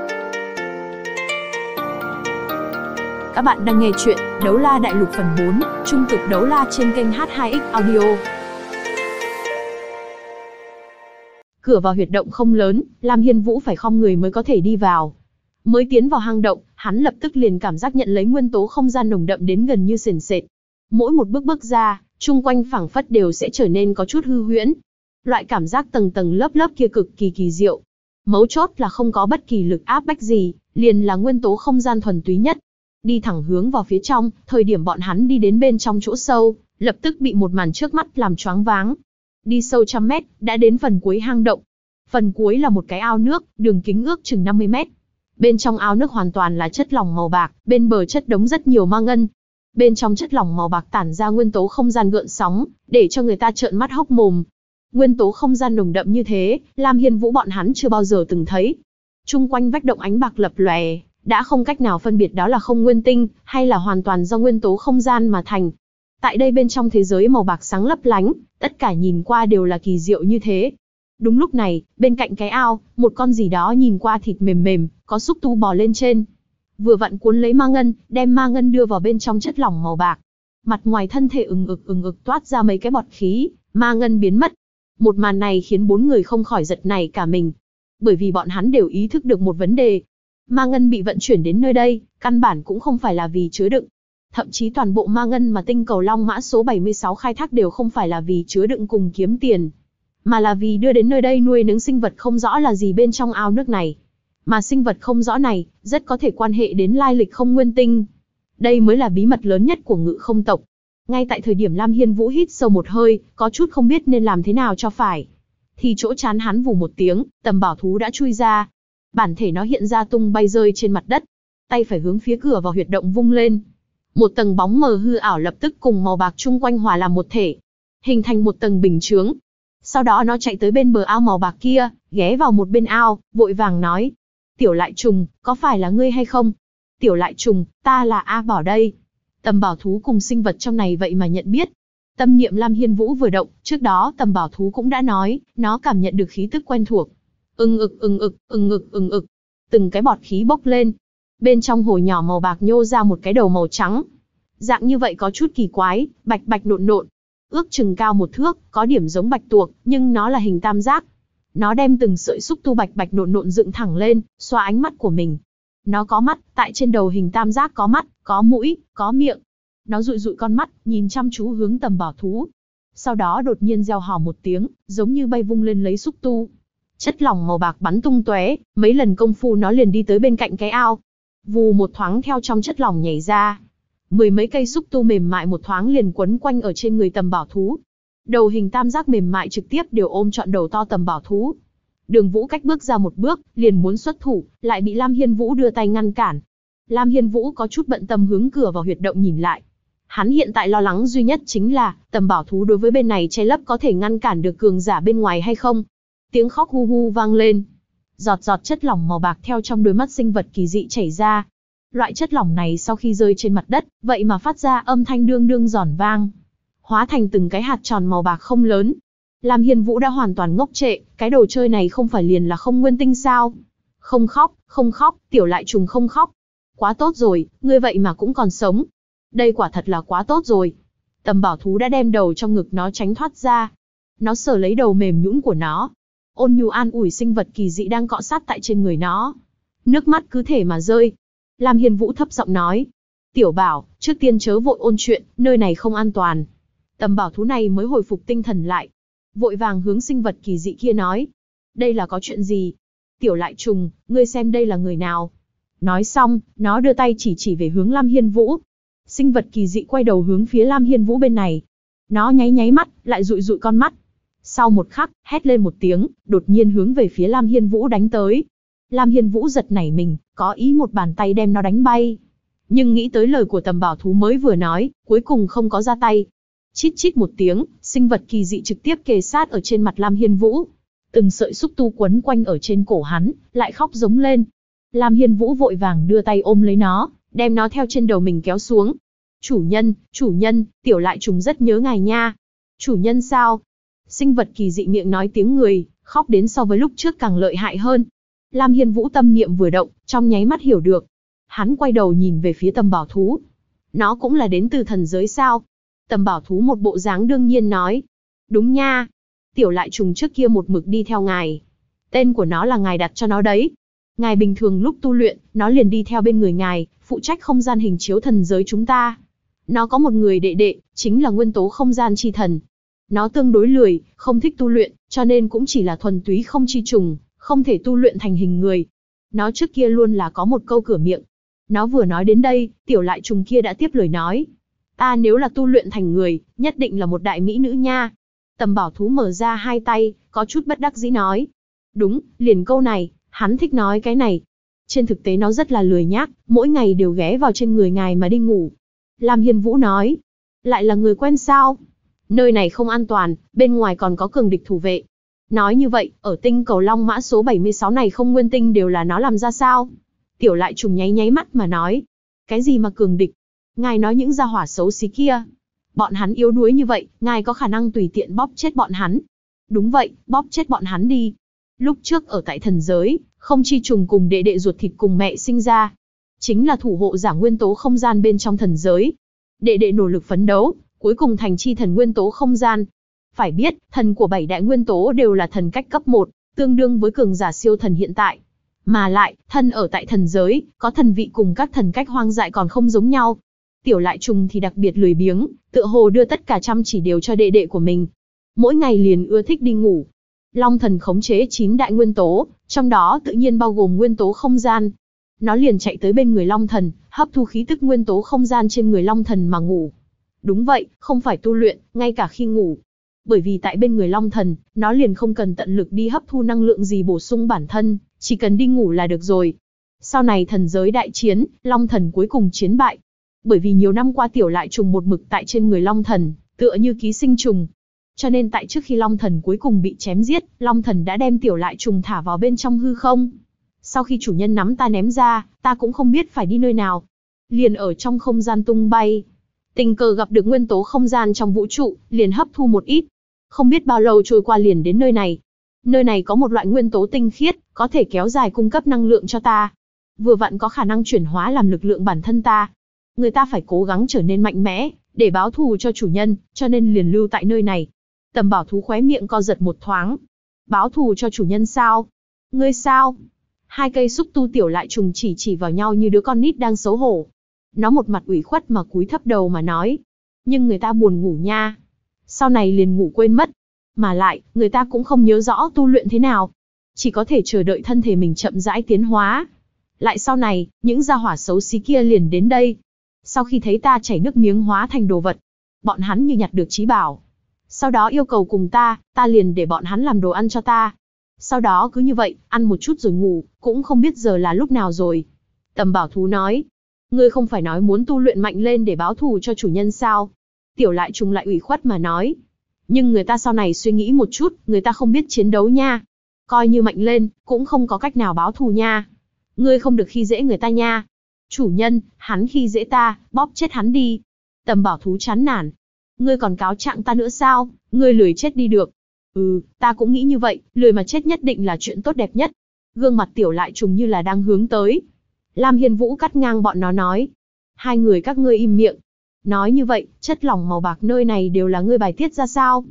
Các bạn đang nghe chuyện Đấu La Đại Lục phần 4, trung cực đấu la trên kênh H2X Audio. Cửa vào huyệt động không lớn, Lam Hiên Vũ phải khom người mới có thể đi vào. Mới tiến vào hang động, hắn lập tức liền cảm giác nhận lấy nguyên tố không gian nồng đậm đến gần như sền sệt. Mỗi một bước ra, chung quanh phảng phất đều sẽ trở nên có chút hư huyễn. Loại cảm giác tầng tầng lớp lớp kia cực kỳ kỳ diệu. Mấu chốt là không có bất kỳ lực áp bách gì, liền là nguyên tố không gian thuần túy nhất. Đi thẳng hướng vào phía trong, thời điểm bọn hắn đi đến bên trong chỗ sâu, lập tức bị một màn trước mắt làm choáng váng. Đi sâu trăm mét, đã đến phần cuối hang động. Phần cuối là một cái ao nước, đường kính ước chừng 50 mét. Bên trong ao nước hoàn toàn là chất lỏng màu bạc, bên bờ chất đống rất nhiều ma ngân. Bên trong chất lỏng màu bạc tản ra nguyên tố không gian gợn sóng, để cho người ta trợn mắt hốc mồm. Nguyên tố không gian nồng đậm như thế, Lam Hiên Vũ bọn hắn chưa bao giờ từng thấy. Chung quanh vách động ánh bạc lập lòe, đã không cách nào phân biệt đó là không nguyên tinh, hay là hoàn toàn do nguyên tố không gian mà thành. Tại đây bên trong thế giới màu bạc sáng lấp lánh, tất cả nhìn qua đều là kỳ diệu như thế. Đúng lúc này, bên cạnh cái ao, một con gì đó nhìn qua thịt mềm mềm, có xúc tu bò lên trên. Vừa vặn cuốn lấy ma ngân, đem ma ngân đưa vào bên trong chất lỏng màu bạc. Mặt ngoài thân thể ừng ực toát ra mấy cái bọt khí, ma ngân biến mất. Một màn này khiến bốn người không khỏi giật nảy cả mình. Bởi vì bọn hắn đều ý thức được một vấn đề. Ma ngân bị vận chuyển đến nơi đây, căn bản cũng không phải là vì chứa đựng. Thậm chí toàn bộ ma ngân mà tinh cầu Long Mã số 76 khai thác đều không phải là vì chứa đựng cùng kiếm tiền, mà là vì đưa đến nơi đây nuôi nấng sinh vật không rõ là gì bên trong ao nước này. Mà sinh vật không rõ này, rất có thể quan hệ đến lai lịch không nguyên tinh. Đây mới là bí mật lớn nhất của Ngự Không tộc. Ngay tại thời điểm Lam Hiên Vũ hít sâu một hơi, có chút không biết nên làm thế nào cho phải. Thì chỗ chán hắn vù một tiếng, tầm bảo thú đã chui ra. Bản thể nó hiện ra tung bay rơi trên mặt đất. Tay phải hướng phía cửa vào huyệt động vung lên. Một tầng bóng mờ hư ảo lập tức cùng màu bạc chung quanh hòa làm một thể. Hình thành một tầng bình chướng. Sau đó nó chạy tới bên bờ ao màu bạc kia, ghé vào một bên ao, vội vàng nói. Tiểu Lại Trùng, có phải là ngươi hay không? Tiểu Lại Trùng, ta là A Bảo đây. Tầm bảo thú cùng sinh vật trong này vậy mà nhận biết. Tâm niệm Lam Hiên Vũ vừa động, trước đó tầm bảo thú cũng đã nói, nó cảm nhận được khí tức quen thuộc. Ừng ực. Từng cái bọt khí bốc lên. Bên trong hồ nhỏ màu bạc nhô ra một cái đầu màu trắng. Dạng như vậy có chút kỳ quái, bạch bạch nộn nộn. Ước chừng cao 1 thước, có điểm giống bạch tuộc, nhưng nó là hình tam giác. Nó đem từng sợi xúc tu bạch bạch nộn nộn dựng thẳng lên, xoa ánh mắt của mình. Nó có mắt, tại trên đầu hình tam giác có mắt, có mũi, có miệng. Nó dụi dụi con mắt, nhìn chăm chú hướng tầm bảo thú. Sau đó đột nhiên reo hò một tiếng, giống như bay vung lên lấy xúc tu. Chất lỏng màu bạc bắn tung tóe, mấy lần công phu nó liền đi tới bên cạnh cái ao. Vù một thoáng theo trong chất lỏng nhảy ra. 10 mấy cây xúc tu mềm mại một thoáng liền quấn quanh ở trên người tầm bảo thú. Đầu hình tam giác mềm mại trực tiếp đều ôm trọn đầu to tầm bảo thú. Đường Vũ cách bước ra một bước, liền muốn xuất thủ, lại bị Lam Hiên Vũ đưa tay ngăn cản. Lam Hiên Vũ có chút bận tâm hướng cửa vào huyệt động nhìn lại. Hắn hiện tại lo lắng duy nhất chính là, tầm bảo thú đối với bên này che lấp có thể ngăn cản được cường giả bên ngoài hay không. Tiếng khóc hu hu vang lên. Giọt giọt chất lỏng màu bạc theo trong đôi mắt sinh vật kỳ dị chảy ra. Loại chất lỏng này sau khi rơi trên mặt đất, vậy mà phát ra âm thanh đương đương giòn vang. Hóa thành từng cái hạt tròn màu bạc không lớn. Lam Hiên Vũ đã hoàn toàn ngốc trệ, cái đồ chơi này không phải liền là không nguyên tinh sao? Không khóc, Tiểu Lại Trùng không khóc. Quá tốt rồi, ngươi vậy mà cũng còn sống. Đây quả thật là quá tốt rồi. Tầm bảo thú đã đem đầu trong ngực nó tránh thoát ra. Nó sờ lấy đầu mềm nhũn của nó. ôn nhu an ủi sinh vật kỳ dị đang cọ sát tại trên người nó. Nước mắt cứ thể mà rơi. Lam Hiên Vũ thấp giọng nói. Tiểu Bảo, trước tiên chớ vội ôn chuyện, nơi này không an toàn. Tầm bảo thú này mới hồi phục tinh thần lại. Vội vàng hướng sinh vật kỳ dị kia nói. Đây là có chuyện gì? Tiểu Lại Trùng, ngươi xem đây là người nào? Nói xong, nó đưa tay chỉ về hướng Lam Hiên Vũ. Sinh vật kỳ dị quay đầu hướng phía Lam Hiên Vũ bên này. Nó nháy mắt, lại dụi con mắt. Sau một khắc, hét lên một tiếng, đột nhiên hướng về phía Lam Hiên Vũ đánh tới. Lam Hiên Vũ giật nảy mình, có ý một bàn tay đem nó đánh bay. Nhưng nghĩ tới lời của tầm bảo thú mới vừa nói, cuối cùng không có ra tay. Chít chít một tiếng, sinh vật kỳ dị trực tiếp kề sát ở trên mặt Lam Hiên Vũ. Từng sợi xúc tu quấn quanh ở trên cổ hắn, lại khóc giống lên. Lam Hiên Vũ vội vàng đưa tay ôm lấy nó, đem nó theo trên đầu mình kéo xuống. Chủ nhân, Tiểu Lại Trùng rất nhớ ngài nha. Chủ nhân sao? Sinh vật kỳ dị miệng nói tiếng người, khóc đến so với lúc trước càng lợi hại hơn. Lam Hiên Vũ tâm niệm vừa động, trong nháy mắt hiểu được. Hắn quay đầu nhìn về phía tầm bảo thú. Nó cũng là đến từ thần giới sao? Tầm bảo thú một bộ dáng đương nhiên nói. Đúng nha. Tiểu Lại Trùng trước kia một mực đi theo ngài. Tên của nó là ngài đặt cho nó đấy. Ngài bình thường lúc tu luyện, nó liền đi theo bên người ngài, phụ trách không gian hình chiếu thần giới chúng ta. Nó có một người đệ đệ, chính là nguyên tố không gian chi thần. Nó tương đối lười, không thích tu luyện, cho nên cũng chỉ là thuần túy không chi trùng, không thể tu luyện thành hình người. Nó trước kia luôn là có một câu cửa miệng. Nó vừa nói đến đây, Tiểu Lại Trùng kia đã tiếp lời nói. Ta nếu là tu luyện thành người, nhất định là một đại mỹ nữ nha. Tầm bảo thú mở ra hai tay, có chút bất đắc dĩ nói. Đúng, liền câu này, hắn thích nói cái này. Trên thực tế nó rất là lười nhác, mỗi ngày đều ghé vào trên người ngài mà đi ngủ. Lam Hiên Vũ nói. Lại là người quen sao? Nơi này không an toàn, bên ngoài còn có cường địch thủ vệ. Nói như vậy, ở tinh cầu Long Mã số 76 này không nguyên tinh đều là nó làm ra sao? Tiểu Lại Trùng nháy mắt mà nói. Cái gì mà cường địch? Ngài nói những gia hỏa xấu xí kia. Bọn hắn yếu đuối như vậy, ngài có khả năng tùy tiện bóp chết bọn hắn. Đúng vậy, bóp chết bọn hắn đi. Lúc trước ở tại thần giới, không chi trùng cùng đệ đệ ruột thịt cùng mẹ sinh ra. Chính là thủ hộ giả nguyên tố không gian bên trong thần giới. Đệ đệ nỗ lực phấn đấu, cuối cùng thành chi thần nguyên tố không gian. Phải biết, thần của 7 đại nguyên tố đều là thần cách cấp 1, tương đương với cường giả siêu thần hiện tại. Mà lại, thần ở tại thần giới, có thần vị cùng các thần cách hoang dại còn không giống nhau. Tiểu Lại Trùng thì đặc biệt lười biếng, tựa hồ đưa tất cả chăm chỉ đều cho đệ đệ của mình. Mỗi ngày liền ưa thích đi ngủ. Long thần khống chế 9 đại nguyên tố, trong đó tự nhiên bao gồm nguyên tố không gian. Nó liền chạy tới bên người Long thần, hấp thu khí tức nguyên tố không gian trên người Long thần mà ngủ. Đúng vậy, không phải tu luyện, ngay cả khi ngủ. Bởi vì tại bên người Long thần, nó liền không cần tận lực đi hấp thu năng lượng gì bổ sung bản thân, chỉ cần đi ngủ là được rồi. Sau này thần giới đại chiến, Long thần cuối cùng chiến bại. Bởi vì nhiều năm qua Tiểu Lại Trùng một mực tại trên người Long thần, tựa như ký sinh trùng. Cho nên tại trước khi Long thần cuối cùng bị chém giết, Long thần đã đem Tiểu Lại Trùng thả vào bên trong hư không. Sau khi chủ nhân nắm ta ném ra, ta cũng không biết phải đi nơi nào. Liền ở trong không gian tung bay. Tình cờ gặp được nguyên tố không gian trong vũ trụ, liền hấp thu một ít. Không biết bao lâu trôi qua liền đến nơi này. Nơi này có một loại nguyên tố tinh khiết, có thể kéo dài cung cấp năng lượng cho ta. Vừa vặn có khả năng chuyển hóa làm lực lượng bản thân ta. Người ta phải cố gắng trở nên mạnh mẽ, để báo thù cho chủ nhân, cho nên liền lưu tại nơi này. Tầm bảo thú khóe miệng co giật một thoáng. Báo thù cho chủ nhân sao? Ngươi sao? Hai cây xúc tu Tiểu Lại Trùng chỉ vào nhau như đứa con nít đang xấu hổ. Nó một mặt ủy khuất mà cúi thấp đầu mà nói. Nhưng người ta buồn ngủ nha. Sau này liền ngủ quên mất. Mà lại, người ta cũng không nhớ rõ tu luyện thế nào. Chỉ có thể chờ đợi thân thể mình chậm rãi tiến hóa. Lại sau này, những gia hỏa xấu xí kia liền đến đây. Sau khi thấy ta chảy nước miếng hóa thành đồ vật, bọn hắn như nhặt được trí bảo. Sau đó yêu cầu cùng ta liền để bọn hắn làm đồ ăn cho ta. Sau đó cứ như vậy, ăn một chút rồi ngủ, cũng không biết giờ là lúc nào rồi. Tầm bảo thú nói, ngươi không phải nói muốn tu luyện mạnh lên để báo thù cho chủ nhân sao? Tiểu Lại Trùng lại ủy khuất mà nói. Nhưng người ta sau này suy nghĩ một chút, người ta không biết chiến đấu nha. Coi như mạnh lên, cũng không có cách nào báo thù nha. Ngươi không được khi dễ người ta nha. Chủ nhân, hắn khi dễ ta, bóp chết hắn đi. Tầm bảo thú chán nản. Ngươi còn cáo trạng ta nữa sao? Ngươi lười chết đi được. Ta cũng nghĩ như vậy, lười mà chết nhất định là chuyện tốt đẹp nhất. Gương mặt Tiểu Lại Trùng như là đang hướng tới. Lam Hiên Vũ cắt ngang bọn nó nói. Hai người các ngươi im miệng. Nói như vậy, chất lỏng màu bạc nơi này đều là ngươi bài tiết ra sao?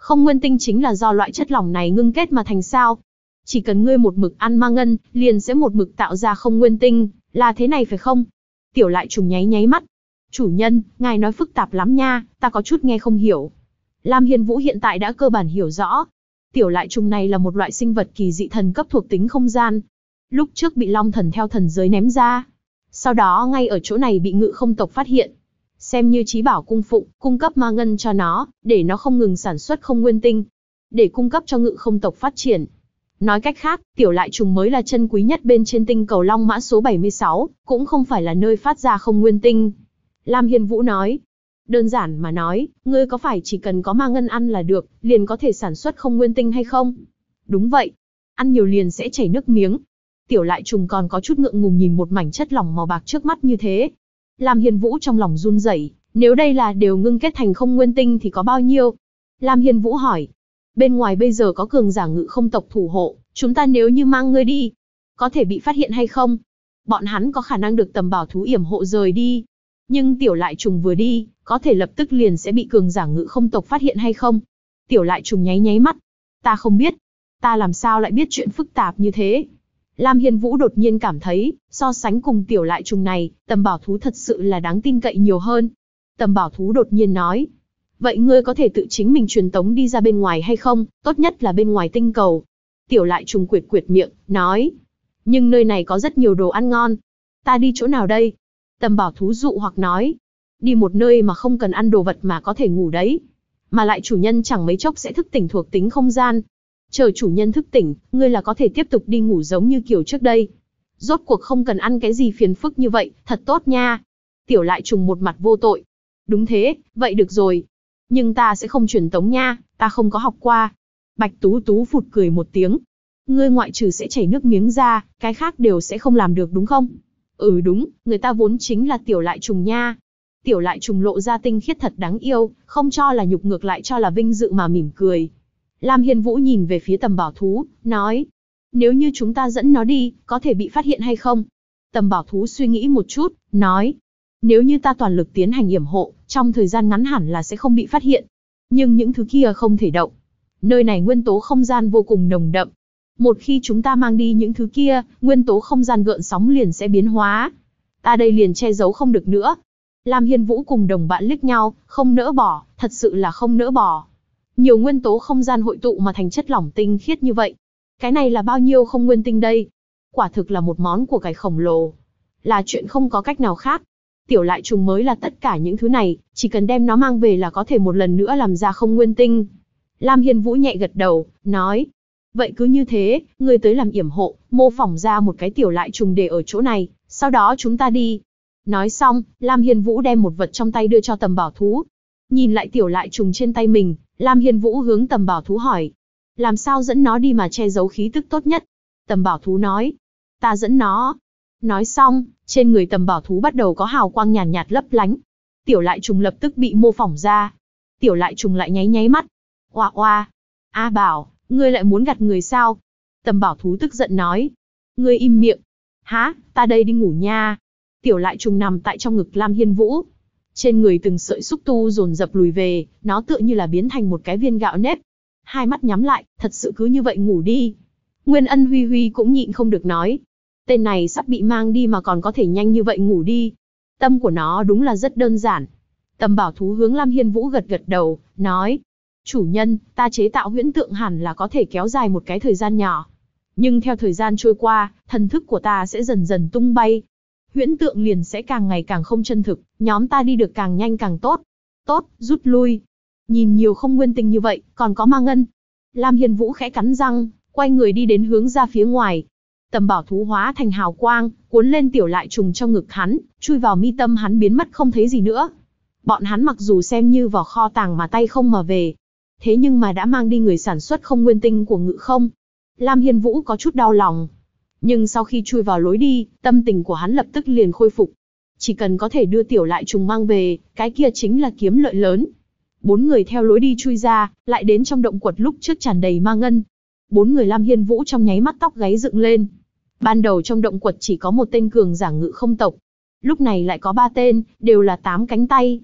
Không nguyên tinh chính là do loại chất lỏng này ngưng kết mà thành sao? Chỉ cần ngươi một mực ăn ma ngân, liền sẽ một mực tạo ra không nguyên tinh, là thế này phải không? Tiểu lại trùng nháy nháy mắt. Chủ nhân, ngài nói phức tạp lắm nha, ta có chút nghe không hiểu. Lam Hiên Vũ hiện tại đã cơ bản hiểu rõ. Tiểu lại trùng này là một loại sinh vật kỳ dị thần cấp thuộc tính không gian. Lúc trước bị Long Thần theo thần giới ném ra. Sau đó ngay ở chỗ này bị Ngự Không tộc phát hiện. Xem như chí bảo cung phụng, cung cấp ma ngân cho nó, để nó không ngừng sản xuất không nguyên tinh. Để cung cấp cho Ngự Không tộc phát triển. Nói cách khác, tiểu lại trùng mới là chân quý nhất bên trên tinh cầu Long Mã số 76, cũng không phải là nơi phát ra không nguyên tinh. Lam Hiên Vũ nói. Đơn giản mà nói, ngươi có phải chỉ cần có ma ngân ăn là được, liền có thể sản xuất không nguyên tinh hay không? Đúng vậy. Ăn nhiều liền sẽ chảy nước miếng. Tiểu lại trùng còn có chút ngượng ngùng nhìn một mảnh chất lỏng màu bạc trước mắt như thế. Lam Hiên Vũ trong lòng run rẩy, nếu đây là đều ngưng kết thành không nguyên tinh thì có bao nhiêu? Lam Hiên Vũ hỏi. Bên ngoài bây giờ có cường giả Ngự Không tộc thủ hộ, chúng ta nếu như mang ngươi đi, có thể bị phát hiện hay không? Bọn hắn có khả năng được tầm bảo thú yểm hộ rời đi. Nhưng tiểu lại trùng vừa đi, có thể lập tức liền sẽ bị cường giả Ngự Không tộc phát hiện hay không? Tiểu lại trùng nháy nháy mắt. Ta không biết. Ta làm sao lại biết chuyện phức tạp như thế? Lam Hiên Vũ đột nhiên cảm thấy, so sánh cùng tiểu lại trùng này, tầm bảo thú thật sự là đáng tin cậy nhiều hơn. Tầm bảo thú đột nhiên nói. Vậy ngươi có thể tự chính mình truyền tống đi ra bên ngoài hay không? Tốt nhất là bên ngoài tinh cầu. Tiểu lại trùng quệt quệt miệng, nói. Nhưng nơi này có rất nhiều đồ ăn ngon. Ta đi chỗ nào đây? Tầm bảo thú dụ hoặc nói. Đi một nơi mà không cần ăn đồ vật mà có thể ngủ đấy. Mà lại chủ nhân chẳng mấy chốc sẽ thức tỉnh thuộc tính không gian. Chờ chủ nhân thức tỉnh, ngươi là có thể tiếp tục đi ngủ giống như kiểu trước đây. Rốt cuộc không cần ăn cái gì phiền phức như vậy, thật tốt nha. Tiểu lại trùng một mặt vô tội. Đúng thế, vậy được rồi. Nhưng ta sẽ không truyền tống nha, ta không có học qua. Bạch Tú Tú phụt cười một tiếng. Ngươi ngoại trừ sẽ chảy nước miếng ra, cái khác đều sẽ không làm được đúng không? Ừ đúng, người ta vốn chính là tiểu lại trùng nha. Tiểu lại trùng lộ ra tinh khiết thật đáng yêu, không cho là nhục ngược lại cho là vinh dự mà mỉm cười. Lam Hiên Vũ nhìn về phía tầm bảo thú, nói. Nếu như chúng ta dẫn nó đi, có thể bị phát hiện hay không? Tầm bảo thú suy nghĩ một chút, nói. Nếu như ta toàn lực tiến hành yểm hộ, trong thời gian ngắn hẳn là sẽ không bị phát hiện. Nhưng những thứ kia không thể động. Nơi này nguyên tố không gian vô cùng nồng đậm. Một khi chúng ta mang đi những thứ kia, nguyên tố không gian gợn sóng liền sẽ biến hóa. Ta đây liền che giấu không được nữa. Lam Hiên Vũ cùng đồng bạn liếc nhau, không nỡ bỏ, thật sự là không nỡ bỏ. Nhiều nguyên tố không gian hội tụ mà thành chất lỏng tinh khiết như vậy. Cái này là bao nhiêu không nguyên tinh đây? Quả thực là một món của cải khổng lồ. Là chuyện không có cách nào khác. Tiểu lại trùng mới là tất cả những thứ này, chỉ cần đem nó mang về là có thể một lần nữa làm ra không nguyên tinh. Lam Hiên Vũ nhẹ gật đầu, nói. Vậy cứ như thế, ngươi tới làm yểm hộ, mô phỏng ra một cái tiểu lại trùng để ở chỗ này, sau đó chúng ta đi. Nói xong, Lam Hiên Vũ đem một vật trong tay đưa cho tầm bảo thú. Nhìn lại tiểu lại trùng trên tay mình, Lam Hiên Vũ hướng tầm bảo thú hỏi. Làm sao dẫn nó đi mà che giấu khí tức tốt nhất? Tầm bảo thú nói. Ta dẫn nó. Nói xong, trên người tầm bảo thú bắt đầu có hào quang nhàn nhạt lấp lánh. Tiểu lại trùng lập tức bị mô phỏng ra. Tiểu lại trùng lại nháy nháy mắt. Oa oa. A Bảo, ngươi lại muốn gạt người sao? Tầm bảo thú tức giận nói. Ngươi im miệng. Hả, ta đây đi ngủ nha. Tiểu lại trùng nằm tại trong ngực Lam Hiên Vũ. Trên người từng sợi xúc tu dồn dập lùi về, nó tựa như là biến thành một cái viên gạo nếp. Hai mắt nhắm lại, thật sự cứ như vậy ngủ đi. Nguyên Ân Huy Huy cũng nhịn không được nói. Tên này sắp bị mang đi mà còn có thể nhanh như vậy ngủ đi. Tâm của nó đúng là rất đơn giản. Tầm bảo thú hướng Lam Hiên Vũ gật gật đầu, nói. Chủ nhân, ta chế tạo huyễn tượng hẳn là có thể kéo dài một cái thời gian nhỏ. Nhưng theo thời gian trôi qua, thần thức của ta sẽ dần dần tung bay. Huyễn tượng liền sẽ càng ngày càng không chân thực, nhóm ta đi được càng nhanh càng tốt. Tốt, rút lui. Nhìn nhiều không nguyên tinh như vậy, còn có ma ngân. Lam Hiên Vũ khẽ cắn răng, quay người đi đến hướng ra phía ngoài. Tầm bảo thú hóa thành hào quang, cuốn lên tiểu lại trùng trong ngực hắn, chui vào mi tâm hắn biến mất không thấy gì nữa. Bọn hắn mặc dù xem như vào kho tàng mà tay không mà về, thế nhưng mà đã mang đi người sản xuất không nguyên tinh của Ngự Không. Lam Hiên Vũ có chút đau lòng. Nhưng sau khi chui vào lối đi, tâm tình của hắn lập tức liền khôi phục. Chỉ cần có thể đưa tiểu lại trùng mang về, cái kia chính là kiếm lợi lớn. 4 người theo lối đi chui ra, lại đến trong động quật lúc trước tràn đầy ma ngân. 4 người Lam Hiên Vũ trong nháy mắt tóc gáy dựng lên. Ban đầu trong động quật chỉ có một tên cường giả Ngự Không tộc. Lúc này lại có 3 tên, đều là 8 cánh tay.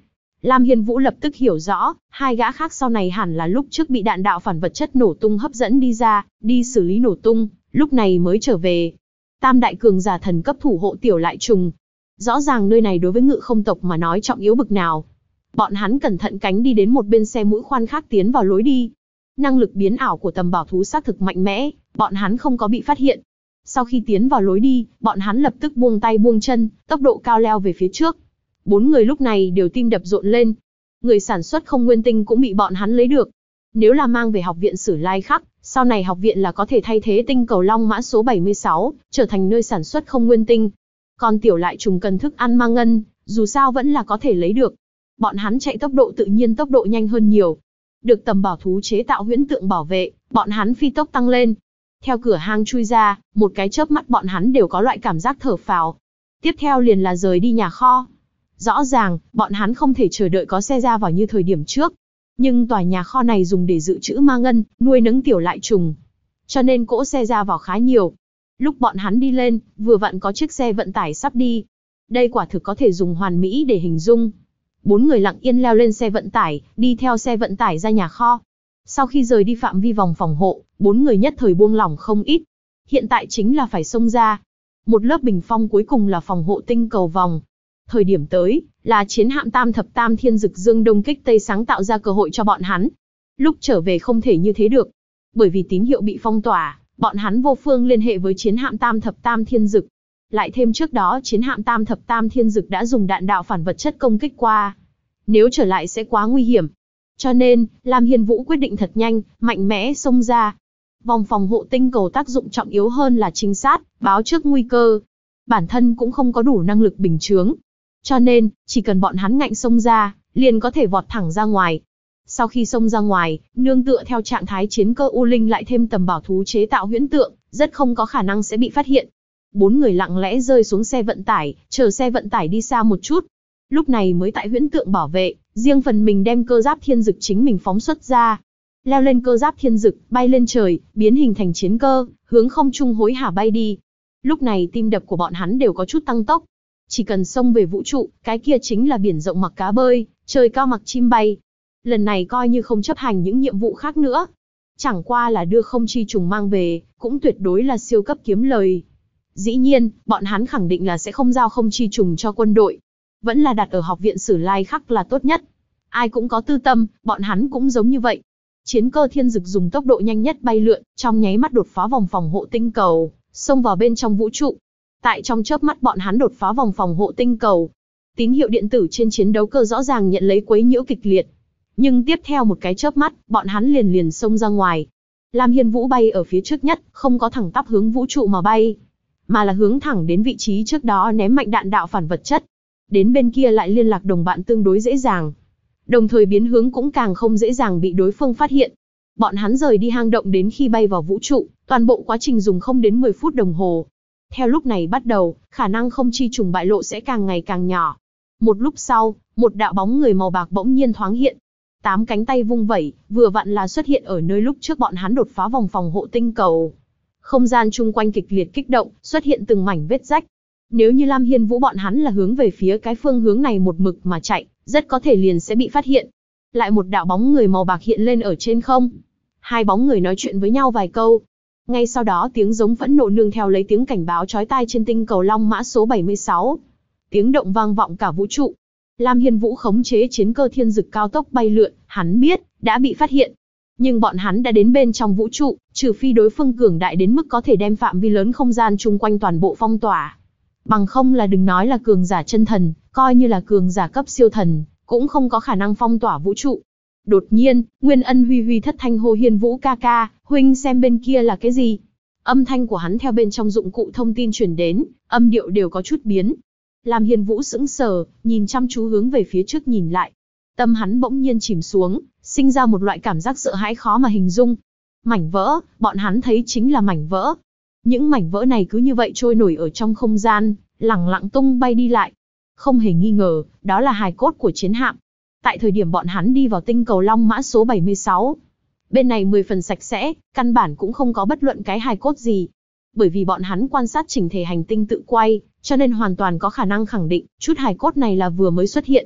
Lam Hiên Vũ lập tức hiểu rõ, hai gã khác sau này hẳn là lúc trước bị đạn đạo phản vật chất nổ tung hấp dẫn đi ra, đi xử lý nổ tung, lúc này mới trở về. Tam đại cường giả thần cấp thủ hộ tiểu lại trùng. Rõ ràng nơi này đối với Ngự Không tộc mà nói trọng yếu bực nào. Bọn hắn cẩn thận cánh đi đến một bên xe mũi khoan khác tiến vào lối đi. Năng lực biến ảo của tầm bảo thú xác thực mạnh mẽ, bọn hắn không có bị phát hiện. Sau khi tiến vào lối đi, bọn hắn lập tức buông tay buông chân, tốc độ cao leo về phía trước. 4 người lúc này đều tim đập rộn lên. Người sản xuất không nguyên tinh cũng bị bọn hắn lấy được. Nếu là mang về học viện Sử Lai Khắc, sau này học viện là có thể thay thế tinh cầu Long Mã số 76, trở thành nơi sản xuất không nguyên tinh. Còn tiểu lại trùng cần thức ăn mang ngân, dù sao vẫn là có thể lấy được. Bọn hắn chạy tốc độ tự nhiên tốc độ nhanh hơn nhiều. Được tầm bảo thú chế tạo huyễn tượng bảo vệ, bọn hắn phi tốc tăng lên. Theo cửa hang chui ra, một cái chớp mắt bọn hắn đều có loại cảm giác thở phào. Tiếp theo liền là rời đi nhà kho. Rõ ràng, bọn hắn không thể chờ đợi có xe ra vào như thời điểm trước. Nhưng tòa nhà kho này dùng để dự trữ ma ngân, nuôi nấng tiểu lại trùng. Cho nên cỗ xe ra vào khá nhiều. Lúc bọn hắn đi lên, vừa vặn có chiếc xe vận tải sắp đi. Đây quả thực có thể dùng hoàn mỹ để hình dung. 4 người lặng yên leo lên xe vận tải, đi theo xe vận tải ra nhà kho. Sau khi rời đi phạm vi vòng phòng hộ, 4 người nhất thời buông lỏng không ít. Hiện tại chính là phải xông ra. Một lớp bình phong cuối cùng là phòng hộ tinh cầu vòng. Thời điểm tới, là chiến hạm tam thập tam thiên dực dương đông kích tây sáng tạo ra cơ hội cho bọn hắn. Lúc trở về không thể như thế được. Bởi vì tín hiệu bị phong tỏa, bọn hắn vô phương liên hệ với chiến hạm tam thập tam thiên dực. Lại thêm trước đó chiến hạm tam thập tam thiên dực đã dùng đạn đạo phản vật chất công kích qua. Nếu trở lại sẽ quá nguy hiểm. Cho nên, Lam Hiên Vũ quyết định thật nhanh, mạnh mẽ xông ra. Vòng phòng hộ tinh cầu tác dụng trọng yếu hơn là trinh sát, báo trước nguy cơ. Bản thân cũng không có đủ năng lực bình chướng. Cho nên, chỉ cần bọn hắn ngạnh xông ra, liền có thể vọt thẳng ra ngoài. Sau khi xông ra ngoài, nương tựa theo trạng thái chiến cơ U Linh lại thêm tầm bảo thú chế tạo huyễn tượng, rất không có khả năng sẽ bị phát hiện. 4 người lặng lẽ rơi xuống xe vận tải, chờ xe vận tải đi xa một chút. Lúc này mới tại huyễn tượng bảo vệ, riêng phần mình đem cơ giáp thiên dực chính mình phóng xuất ra. Leo lên cơ giáp thiên dực, bay lên trời, biến hình thành chiến cơ, hướng không trung hối hả bay đi. Lúc này tim đập của bọn hắn đều có chút tăng tốc. Chỉ cần xông về vũ trụ, cái kia chính là biển rộng mặc cá bơi, trời cao mặc chim bay. Lần này coi như không chấp hành những nhiệm vụ khác nữa. Chẳng qua là đưa không chi trùng mang về, cũng tuyệt đối là siêu cấp kiếm lời. Dĩ nhiên, bọn hắn khẳng định là sẽ không giao không chi trùng cho quân đội. Vẫn là đặt ở học viện Sử Lai Khắc là tốt nhất. Ai cũng có tư tâm, bọn hắn cũng giống như vậy. Chiến cơ thiên dực dùng tốc độ nhanh nhất bay lượn, trong nháy mắt đột phá vòng phòng hộ tinh cầu, xông vào bên trong vũ trụ. Tại trong chớp mắt bọn hắn đột phá vòng phòng hộ tinh cầu. Tín hiệu điện tử trên chiến đấu cơ rõ ràng nhận lấy quấy nhiễu kịch liệt. Nhưng tiếp theo một cái chớp mắt, bọn hắn liền xông ra ngoài. Lam Hiên Vũ bay ở phía trước nhất, không có thẳng tắp hướng vũ trụ mà bay, mà là hướng thẳng đến vị trí trước đó ném mạnh đạn đạo phản vật chất. Đến bên kia lại liên lạc đồng bạn tương đối dễ dàng. Đồng thời biến hướng cũng càng không dễ dàng bị đối phương phát hiện. Bọn hắn rời đi hang động đến khi bay vào vũ trụ, toàn bộ quá trình dùng không đến 10 phút đồng hồ. Theo lúc này bắt đầu, khả năng không chi trùng bại lộ sẽ càng ngày càng nhỏ. Một lúc sau, một đạo bóng người màu bạc bỗng nhiên thoáng hiện. 8 cánh tay vung vẩy, vừa vặn là xuất hiện ở nơi lúc trước bọn hắn đột phá vòng phòng hộ tinh cầu. Không gian chung quanh kịch liệt kích động, xuất hiện từng mảnh vết rách. Nếu như Lam Hiên Vũ bọn hắn là hướng về phía cái phương hướng này một mực mà chạy, rất có thể liền sẽ bị phát hiện. Lại một đạo bóng người màu bạc hiện lên ở trên không. Hai bóng người nói chuyện với nhau vài câu. Ngay sau đó tiếng giống phẫn nộ nương theo lấy tiếng cảnh báo chói tai trên tinh cầu Long Mã số 76. Tiếng động vang vọng cả vũ trụ. Lam Hiên Vũ khống chế chiến cơ thiên dực cao tốc bay lượn, hắn biết, đã bị phát hiện. Nhưng bọn hắn đã đến bên trong vũ trụ, trừ phi đối phương cường đại đến mức có thể đem phạm vi lớn không gian chung quanh toàn bộ phong tỏa. Bằng không là đừng nói là cường giả chân thần, coi như là cường giả cấp siêu thần, cũng không có khả năng phong tỏa vũ trụ. Đột nhiên, Nguyên Ân huy huy thất thanh hô Hiên Vũ ca ca, huynh xem bên kia là cái gì? Âm thanh của hắn theo bên trong dụng cụ thông tin truyền đến, âm điệu đều có chút biến. Làm Hiên Vũ sững sờ, nhìn chăm chú hướng về phía trước nhìn lại. Tâm hắn bỗng nhiên chìm xuống, sinh ra một loại cảm giác sợ hãi khó mà hình dung. Mảnh vỡ, bọn hắn thấy chính là mảnh vỡ. Những mảnh vỡ này cứ như vậy trôi nổi ở trong không gian, lẳng lặng tung bay đi lại. Không hề nghi ngờ, đó là hài cốt của chiến hạm. Tại thời điểm bọn hắn đi vào tinh cầu Long Mã số 76. Bên này 10 phần sạch sẽ, căn bản cũng không có bất luận cái hài cốt gì. Bởi vì bọn hắn quan sát chỉnh thể hành tinh tự quay, cho nên hoàn toàn có khả năng khẳng định, chút hài cốt này là vừa mới xuất hiện.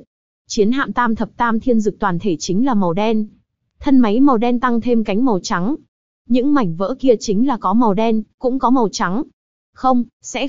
Chiến hạm tam thập tam thiên dực toàn thể chính là màu đen. Thân máy màu đen tăng thêm cánh màu trắng. Những mảnh vỡ kia chính là có màu đen, cũng có màu trắng. Không,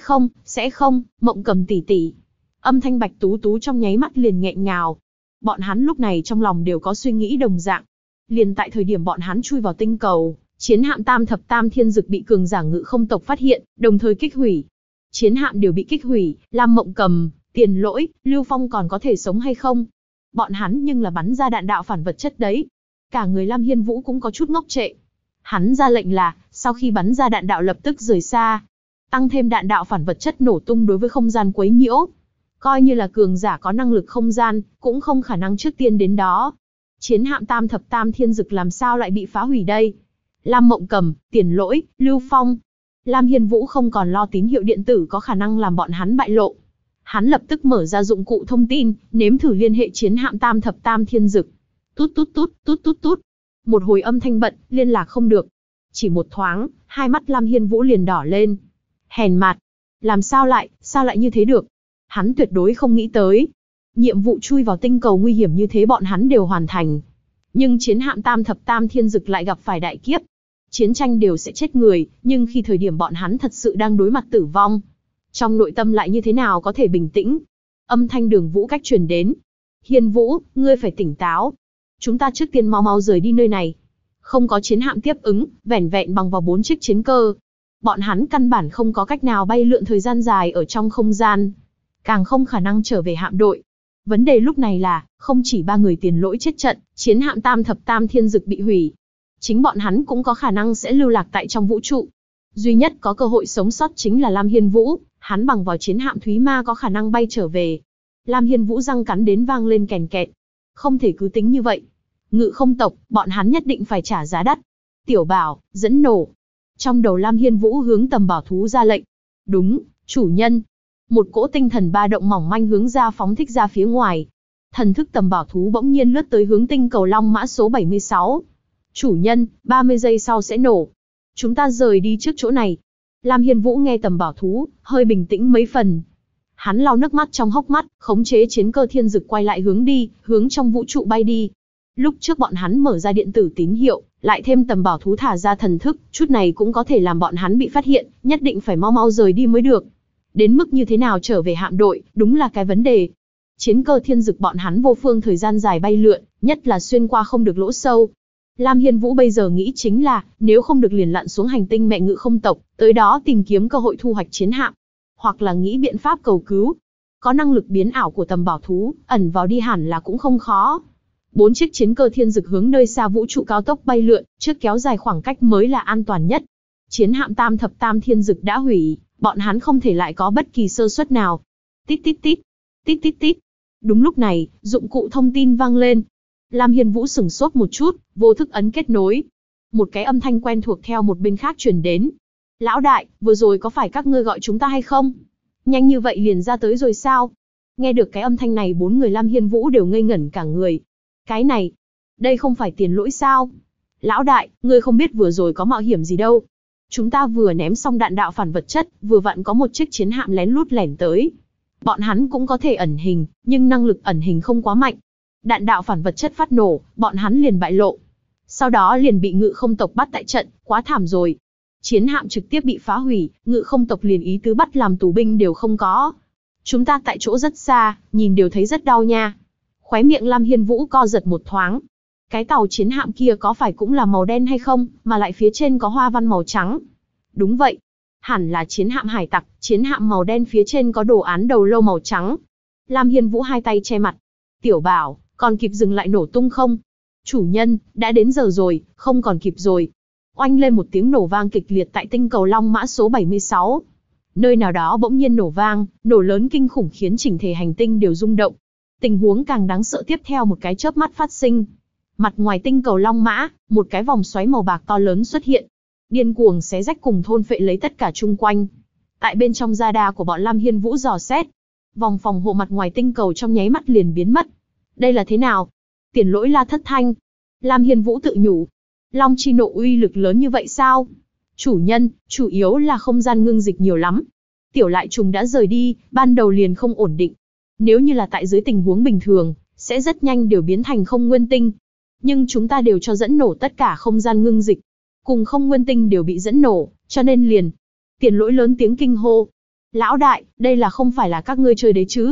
sẽ không, Mộng Cầm tỷ tỷ. Âm thanh Bạch Tú Tú trong nháy mắt liền nghẹn ngào. Bọn hắn lúc này trong lòng đều có suy nghĩ đồng dạng. Liền tại thời điểm bọn hắn chui vào tinh cầu, chiến hạm tam thập tam thiên dực bị cường giả ngự không tộc phát hiện, đồng thời kích hủy. Chiến hạm đều bị kích hủy, Lam Mộng Cầm, Tiền Lỗi, Lưu Phong còn có thể sống hay không? Bọn hắn nhưng là bắn ra đạn đạo phản vật chất đấy. Cả người Lam Hiên Vũ cũng có chút ngốc trệ. Hắn ra lệnh là, sau khi bắn ra đạn đạo lập tức rời xa. Tăng thêm đạn đạo phản vật chất nổ tung đối với không gian quấy nhiễu. Coi như là cường giả có năng lực không gian, cũng không khả năng trước tiên đến đó. Chiến hạm tam thập tam thiên dực làm sao lại bị phá hủy đây? Lam Mộng Cầm, Tiền Lỗi, Lưu Phong. Lam Hiên Vũ không còn lo tín hiệu điện tử có khả năng làm bọn hắn bại lộ. Hắn lập tức mở ra dụng cụ thông tin, nếm thử liên hệ chiến hạm tam thập tam thiên dực. Tút tút tút, tút tút tút. Một hồi âm thanh bận, liên lạc không được. Chỉ một thoáng, hai mắt Lam Hiên Vũ liền đỏ lên. Hèn mạt. Làm sao lại như thế được? Hắn tuyệt đối không nghĩ tới. Nhiệm vụ chui vào tinh cầu nguy hiểm như thế bọn hắn đều hoàn thành. Nhưng chiến hạm tam thập tam thiên dực lại gặp phải đại kiếp. Chiến tranh đều sẽ chết người, nhưng khi thời điểm bọn hắn thật sự đang đối mặt tử vong, trong nội tâm lại như thế nào có thể bình tĩnh? Âm thanh Đường Vũ cách truyền đến. Hiên Vũ, ngươi phải tỉnh táo. Chúng ta trước tiên mau rời đi nơi này. Không có chiến hạm tiếp ứng, vẻn vẹn bằng vào 4 chiếc chiến cơ. Bọn hắn căn bản không có cách nào bay lượn thời gian dài ở trong không gian. Càng không khả năng trở về hạm đội. Vấn đề lúc này là, không chỉ 3 người Tiền Lỗi chết trận, chiến hạm tam thập tam thiên dực bị hủy. Chính bọn hắn cũng có khả năng sẽ lưu lạc tại trong vũ trụ. Duy nhất có cơ hội sống sót chính là Lam Hiên Vũ, hắn bằng vào chiến hạm Thúy Ma có khả năng bay trở về. Lam Hiên Vũ răng cắn đến vang lên kèn kẹt. Không thể cứ tính như vậy. Ngự không tộc, bọn hắn nhất định phải trả giá đắt. Tiểu Bảo, dẫn nổ. Trong đầu Lam Hiên Vũ hướng Tầm Bảo Thú ra lệnh. Đúng, chủ nhân. Một cỗ tinh thần ba động mỏng manh hướng ra phóng thích ra phía ngoài. Thần thức Tầm Bảo Thú bỗng nhiên lướt tới hướng tinh cầu Long Mã số 76. Chủ nhân, 30 giây sau sẽ nổ. Chúng ta rời đi trước chỗ này. Lam Hiên Vũ nghe Tầm Bảo Thú, hơi bình tĩnh mấy phần. Hắn lau nước mắt trong hốc mắt, khống chế chiến cơ thiên dực quay lại hướng trong vũ trụ bay đi. Lúc trước bọn hắn mở ra điện tử tín hiệu, lại thêm Tầm Bảo Thú thả ra thần thức, chút này cũng có thể làm bọn hắn bị phát hiện, nhất định phải mau rời đi mới được. Đến mức như thế nào trở về hạm đội, đúng là cái vấn đề. Chiến cơ thiên dực bọn hắn vô phương thời gian dài bay lượn, nhất là xuyên qua không được lỗ sâu. Lam Hiên Vũ bây giờ nghĩ chính là, nếu không được liền lặn xuống hành tinh mẹ ngự không tộc, tới đó tìm kiếm cơ hội thu hoạch chiến hạm. Hoặc là nghĩ biện pháp cầu cứu. Có năng lực biến ảo của Tầm Bảo Thú, ẩn vào đi hẳn là cũng không khó. 4 chiếc chiến cơ thiên dực hướng nơi xa vũ trụ cao tốc bay lượn, trước kéo dài khoảng cách mới là an toàn nhất. Chiến hạm tam thập tam thiên dực đã hủy, bọn hắn không thể lại có bất kỳ sơ suất nào. Tít tít tít, tít tít tít. Đúng lúc này, dụng cụ thông tin vang lên. Lam Hiên Vũ sửng sốt một chút, vô thức ấn kết nối. Một cái âm thanh quen thuộc theo một bên khác truyền đến. Lão đại, vừa rồi có phải các ngươi gọi chúng ta hay không? Nhanh như vậy liền ra tới rồi sao? Nghe được cái âm thanh này 4 người Lam Hiên Vũ đều ngây ngẩn cả người. Cái này, đây không phải Tiền Lỗi sao? Lão đại, ngươi không biết vừa rồi có mạo hiểm gì đâu. Chúng ta vừa ném xong đạn đạo phản vật chất, vừa vặn có một chiếc chiến hạm lén lút lẻn tới. Bọn hắn cũng có thể ẩn hình, nhưng năng lực ẩn hình không quá mạnh. Đạn đạo phản vật chất phát nổ, bọn hắn liền bại lộ. Sau đó liền bị ngự không tộc bắt tại trận, quá thảm rồi. Chiến hạm trực tiếp bị phá hủy, ngự không tộc liền ý tứ bắt làm tù binh đều không có. Chúng ta tại chỗ rất xa, nhìn đều thấy rất đau nha. Khóe miệng Lam Hiên Vũ co giật một thoáng. Cái tàu chiến hạm kia có phải cũng là màu đen hay không, mà lại phía trên có hoa văn màu trắng? Đúng vậy. Hẳn là chiến hạm hải tặc, chiến hạm màu đen phía trên có đồ án đầu lâu màu trắng. Lam Hiên Vũ hai tay che mặt. Tiểu Bảo, còn kịp dừng lại nổ tung không? Chủ nhân, đã đến giờ rồi, không còn kịp rồi. Oanh lên một tiếng nổ vang kịch liệt tại tinh cầu Long Mã số 76. Nơi nào đó bỗng nhiên nổ vang, nổ lớn kinh khủng khiến chỉnh thể hành tinh đều rung động. Tình huống càng đáng sợ tiếp theo một cái chớp mắt phát sinh. Mặt ngoài tinh cầu Long Mã, một cái vòng xoáy màu bạc to lớn xuất hiện. Điên cuồng xé rách cùng thôn phệ lấy tất cả chung quanh. Tại bên trong radar của bọn Lam Hiên Vũ dò xét. Vòng phòng hộ mặt ngoài tinh cầu trong nháy mắt liền biến mất. Đây là thế nào? Tiền Lỗi la thất thanh. Lam Hiên Vũ tự nhủ. Long chi nộ uy lực lớn như vậy sao? Chủ nhân, chủ yếu là không gian ngưng dịch nhiều lắm. Tiểu lại trùng đã rời đi, ban đầu liền không ổn định. Nếu như là tại dưới tình huống bình thường, sẽ rất nhanh đều biến thành không nguyên tinh. Nhưng chúng ta đều cho dẫn nổ tất cả không gian ngưng dịch. Cùng không nguyên tinh đều bị dẫn nổ, cho nên liền. Tiền Lỗi lớn tiếng kinh hô. Lão đại, đây là không phải là các ngươi chơi đấy chứ?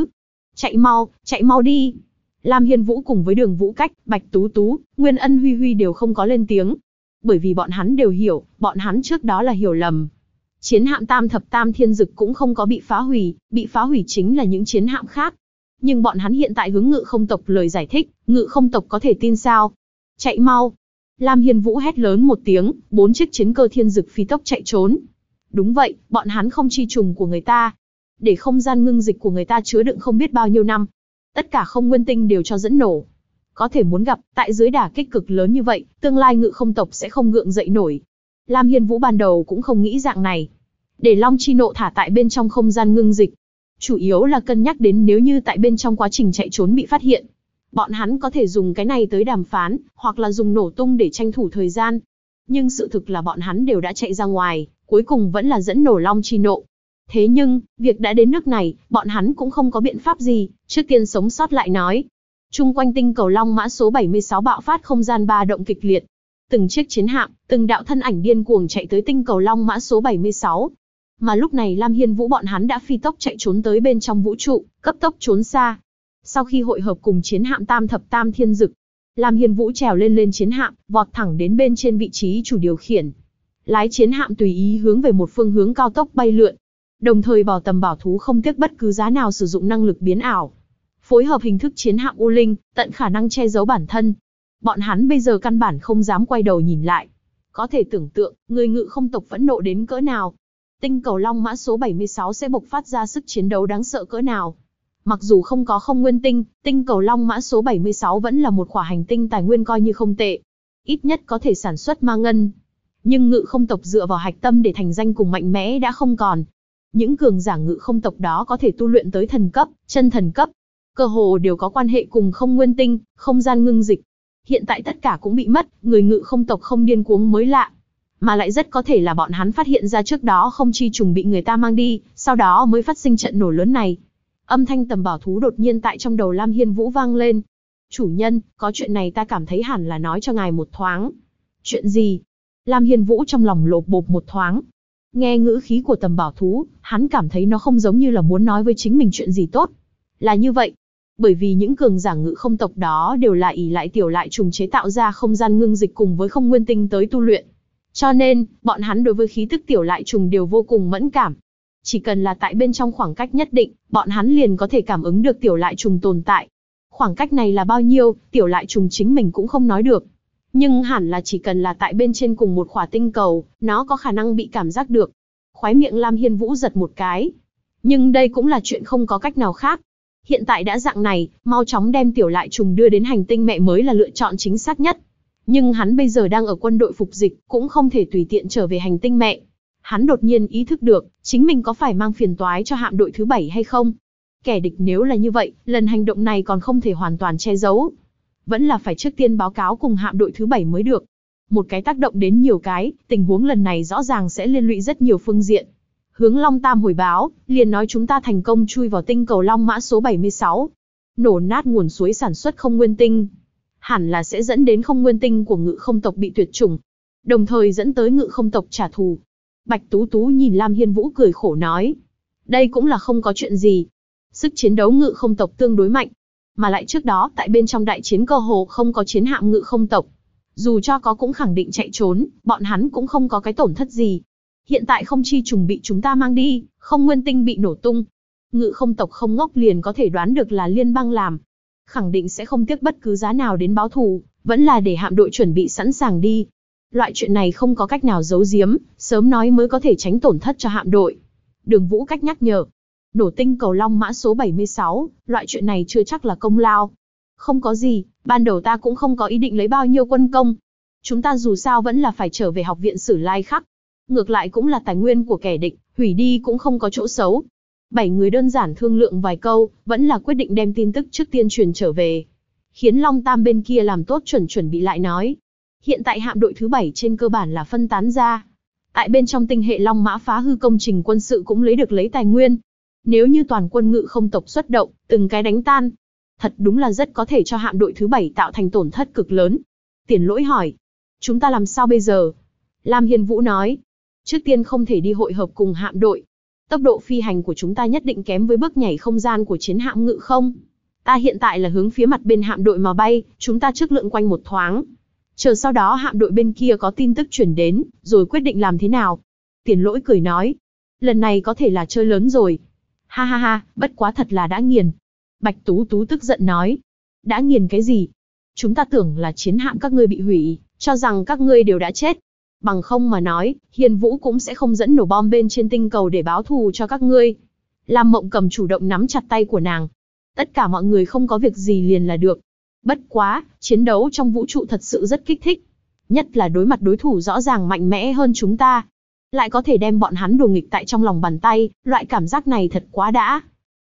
Chạy mau đi. Lam Hiên Vũ cùng với Đường Vũ Cách, Bạch Tú Tú, Nguyên Ân Huy Huy đều không có lên tiếng. Bởi vì bọn hắn đều hiểu, bọn hắn trước đó là hiểu lầm. Chiến hạm Tam Thập Tam Thiên Dực cũng không có bị phá hủy chính là những chiến hạm khác. Nhưng bọn hắn hiện tại hướng Ngự Không tộc lời giải thích, Ngự Không tộc có thể tin sao? Chạy mau! Lam Hiên Vũ hét lớn một tiếng, 4 chiếc chiến cơ Thiên Dực phi tốc chạy trốn. Đúng vậy, bọn hắn không chi trùng của người ta. Để không gian ngưng dịch của người ta chứa đựng không biết bao nhiêu năm. Tất cả không nguyên tinh đều cho dẫn nổ. Có thể muốn gặp, tại dưới đả kích cực lớn như vậy, tương lai Ngự Không tộc sẽ không gượng dậy nổi. Lam Hiên Vũ ban đầu cũng không nghĩ dạng này. Để Long Chi Nộ thả tại bên trong không gian ngưng dịch. Chủ yếu là cân nhắc đến nếu như tại bên trong quá trình chạy trốn bị phát hiện. Bọn hắn có thể dùng cái này tới đàm phán, hoặc là dùng nổ tung để tranh thủ thời gian. Nhưng sự thực là bọn hắn đều đã chạy ra ngoài, cuối cùng vẫn là dẫn nổ Long Chi Nộ. Thế nhưng, việc đã đến nước này, bọn hắn cũng không có biện pháp gì, trước tiên sống sót lại nói. Chung quanh tinh cầu Long Mã số 76 bạo phát không gian ba động kịch liệt. Từng chiếc chiến hạm, từng đạo thân ảnh điên cuồng chạy tới tinh cầu Long Mã số 76. Mà lúc này Lam Hiên Vũ bọn hắn đã phi tốc chạy trốn tới bên trong vũ trụ, cấp tốc trốn xa. Sau khi hội hợp cùng chiến hạm Tam Thập Tam Thiên Dực, Lam Hiên Vũ trèo lên chiến hạm, vọt thẳng đến bên trên vị trí chủ điều khiển. Lái chiến hạm tùy ý hướng về một phương hướng cao tốc bay lượn. Đồng thời bảo tầm bảo thú không tiếc bất cứ giá nào sử dụng năng lực biến ảo. Phối hợp hình thức chiến hạm U Linh, tận khả năng che giấu bản thân. Bọn hắn bây giờ căn bản không dám quay đầu nhìn lại. Có thể tưởng tượng, người Ngự Không tộc phẫn nộ đến cỡ nào. Tinh cầu Long Mã số 76 sẽ bộc phát ra sức chiến đấu đáng sợ cỡ nào. Mặc dù không có không nguyên tinh, tinh cầu Long Mã số 76 vẫn là một khỏa hành tinh tài nguyên coi như không tệ. Ít nhất có thể sản xuất ma ngân. Nhưng Ngự Không tộc dựa vào hạch tâm để thành danh cùng mạnh mẽ đã không còn. Những cường giả Ngự Không tộc đó có thể tu luyện tới thần cấp, chân thần cấp. Cơ hồ đều có quan hệ cùng không nguyên tinh, không gian ngưng dịch. Hiện tại tất cả cũng bị mất, người Ngự Không tộc không điên cuồng mới lạ. Mà lại rất có thể là bọn hắn phát hiện ra trước đó không chi trùng bị người ta mang đi, sau đó mới phát sinh trận nổ lớn này. Âm thanh tầm bảo thú đột nhiên tại trong đầu Lam Hiên Vũ vang lên. Chủ nhân, có chuyện này ta cảm thấy hẳn là nói cho ngài một thoáng. Chuyện gì? Lam Hiên Vũ trong lòng lột bột một thoáng. Nghe ngữ khí của tầm bảo thú, hắn cảm thấy nó không giống như là muốn nói với chính mình chuyện gì tốt. Là như vậy. Bởi vì những cường giả Ngự Không tộc đó đều là ỷ lại tiểu lại trùng chế tạo ra không gian ngưng dịch cùng với không nguyên tinh tới tu luyện. Cho nên, bọn hắn đối với khí tức tiểu lại trùng đều vô cùng mẫn cảm. Chỉ cần là tại bên trong khoảng cách nhất định, bọn hắn liền có thể cảm ứng được tiểu lại trùng tồn tại. Khoảng cách này là bao nhiêu, tiểu lại trùng chính mình cũng không nói được. Nhưng hẳn là chỉ cần là tại bên trên cùng một khỏa tinh cầu, nó có khả năng bị cảm giác được. Khóe miệng Lam Hiên Vũ giật một cái. Nhưng đây cũng là chuyện không có cách nào khác. Hiện tại đã dạng này, mau chóng đem tiểu lại trùng đưa đến hành tinh mẹ mới là lựa chọn chính xác nhất. Nhưng hắn bây giờ đang ở quân đội phục dịch, cũng không thể tùy tiện trở về hành tinh mẹ. Hắn đột nhiên ý thức được, chính mình có phải mang phiền toái cho hạm đội thứ 7 hay không? Kẻ địch nếu là như vậy, lần hành động này còn không thể hoàn toàn che giấu. Vẫn là phải trước tiên báo cáo cùng hạm đội thứ 7 mới được. Một cái tác động đến nhiều cái, tình huống lần này rõ ràng sẽ liên lụy rất nhiều phương diện. Hướng Long Tam hồi báo, liền nói chúng ta thành công chui vào tinh cầu Long Mã số 76. Nổ nát nguồn suối sản xuất không nguyên tinh. Hẳn là sẽ dẫn đến không nguyên tinh của Ngự Không tộc bị tuyệt chủng. Đồng thời dẫn tới Ngự Không tộc trả thù. Bạch Tú Tú nhìn Lam Hiên Vũ cười khổ nói. Đây cũng là không có chuyện gì. Sức chiến đấu Ngự Không tộc tương đối mạnh. Mà lại trước đó tại bên trong đại chiến cơ hồ không có chiến hạm Ngự Không tộc. Dù cho có cũng khẳng định chạy trốn, bọn hắn cũng không có cái tổn thất gì. Hiện tại không chi trùng bị chúng ta mang đi, không nguyên tinh bị nổ tung. Ngự Không tộc không ngốc liền có thể đoán được là liên bang làm. Khẳng định sẽ không tiếc bất cứ giá nào đến báo thù, vẫn là để hạm đội chuẩn bị sẵn sàng đi. Loại chuyện này không có cách nào giấu giếm, sớm nói mới có thể tránh tổn thất cho hạm đội. Đường Vũ Cách nhắc nhở. Nổ tinh cầu Long Mã số 76, loại chuyện này chưa chắc là công lao. Không có gì, ban đầu ta cũng không có ý định lấy bao nhiêu quân công. Chúng ta dù sao vẫn là phải trở về học viện Sử Lai Khắc. Ngược lại cũng là tài nguyên của kẻ địch, hủy đi cũng không có chỗ xấu. 7 người đơn giản thương lượng vài câu, vẫn là quyết định đem tin tức trước tiên truyền trở về. Khiến Long Tam bên kia làm tốt chuẩn bị lại nói. Hiện tại hạm đội thứ 7 trên cơ bản là phân tán ra. Tại bên trong tinh hệ Long Mã phá hư công trình quân sự cũng lấy tài nguyên. Nếu như toàn quân Ngự Không tộc xuất động, từng cái đánh tan. Thật đúng là rất có thể cho hạm đội thứ 7 tạo thành tổn thất cực lớn. Tiền Lỗi hỏi. Chúng ta làm sao bây giờ? Lam Hiên Vũ nói. Trước tiên không thể đi hội hợp cùng hạm đội. Tốc độ phi hành của chúng ta nhất định kém với bước nhảy không gian của chiến hạm ngự không. Ta hiện tại là hướng phía mặt bên hạm đội mà bay, chúng ta trước lượn quanh một thoáng. Chờ sau đó hạm đội bên kia có tin tức chuyển đến, rồi quyết định làm thế nào. Tiền Lỗi cười nói. Lần này có thể là chơi lớn rồi. Ha ha ha, bất quá thật là đã nghiền. Bạch Tú Tú tức giận nói. Đã nghiền cái gì? Chúng ta tưởng là chiến hạm các ngươi bị hủy, cho rằng các ngươi đều đã chết. Bằng không mà nói, Hiên Vũ cũng sẽ không dẫn nổ bom bên trên tinh cầu để báo thù cho các ngươi. Lam Mộng Cầm chủ động nắm chặt tay của nàng. Tất cả mọi người không có việc gì liền là được. Bất quá, chiến đấu trong vũ trụ thật sự rất kích thích. Nhất là đối mặt đối thủ rõ ràng mạnh mẽ hơn chúng ta. Lại có thể đem bọn hắn đùa nghịch tại trong lòng bàn tay, loại cảm giác này thật quá đã.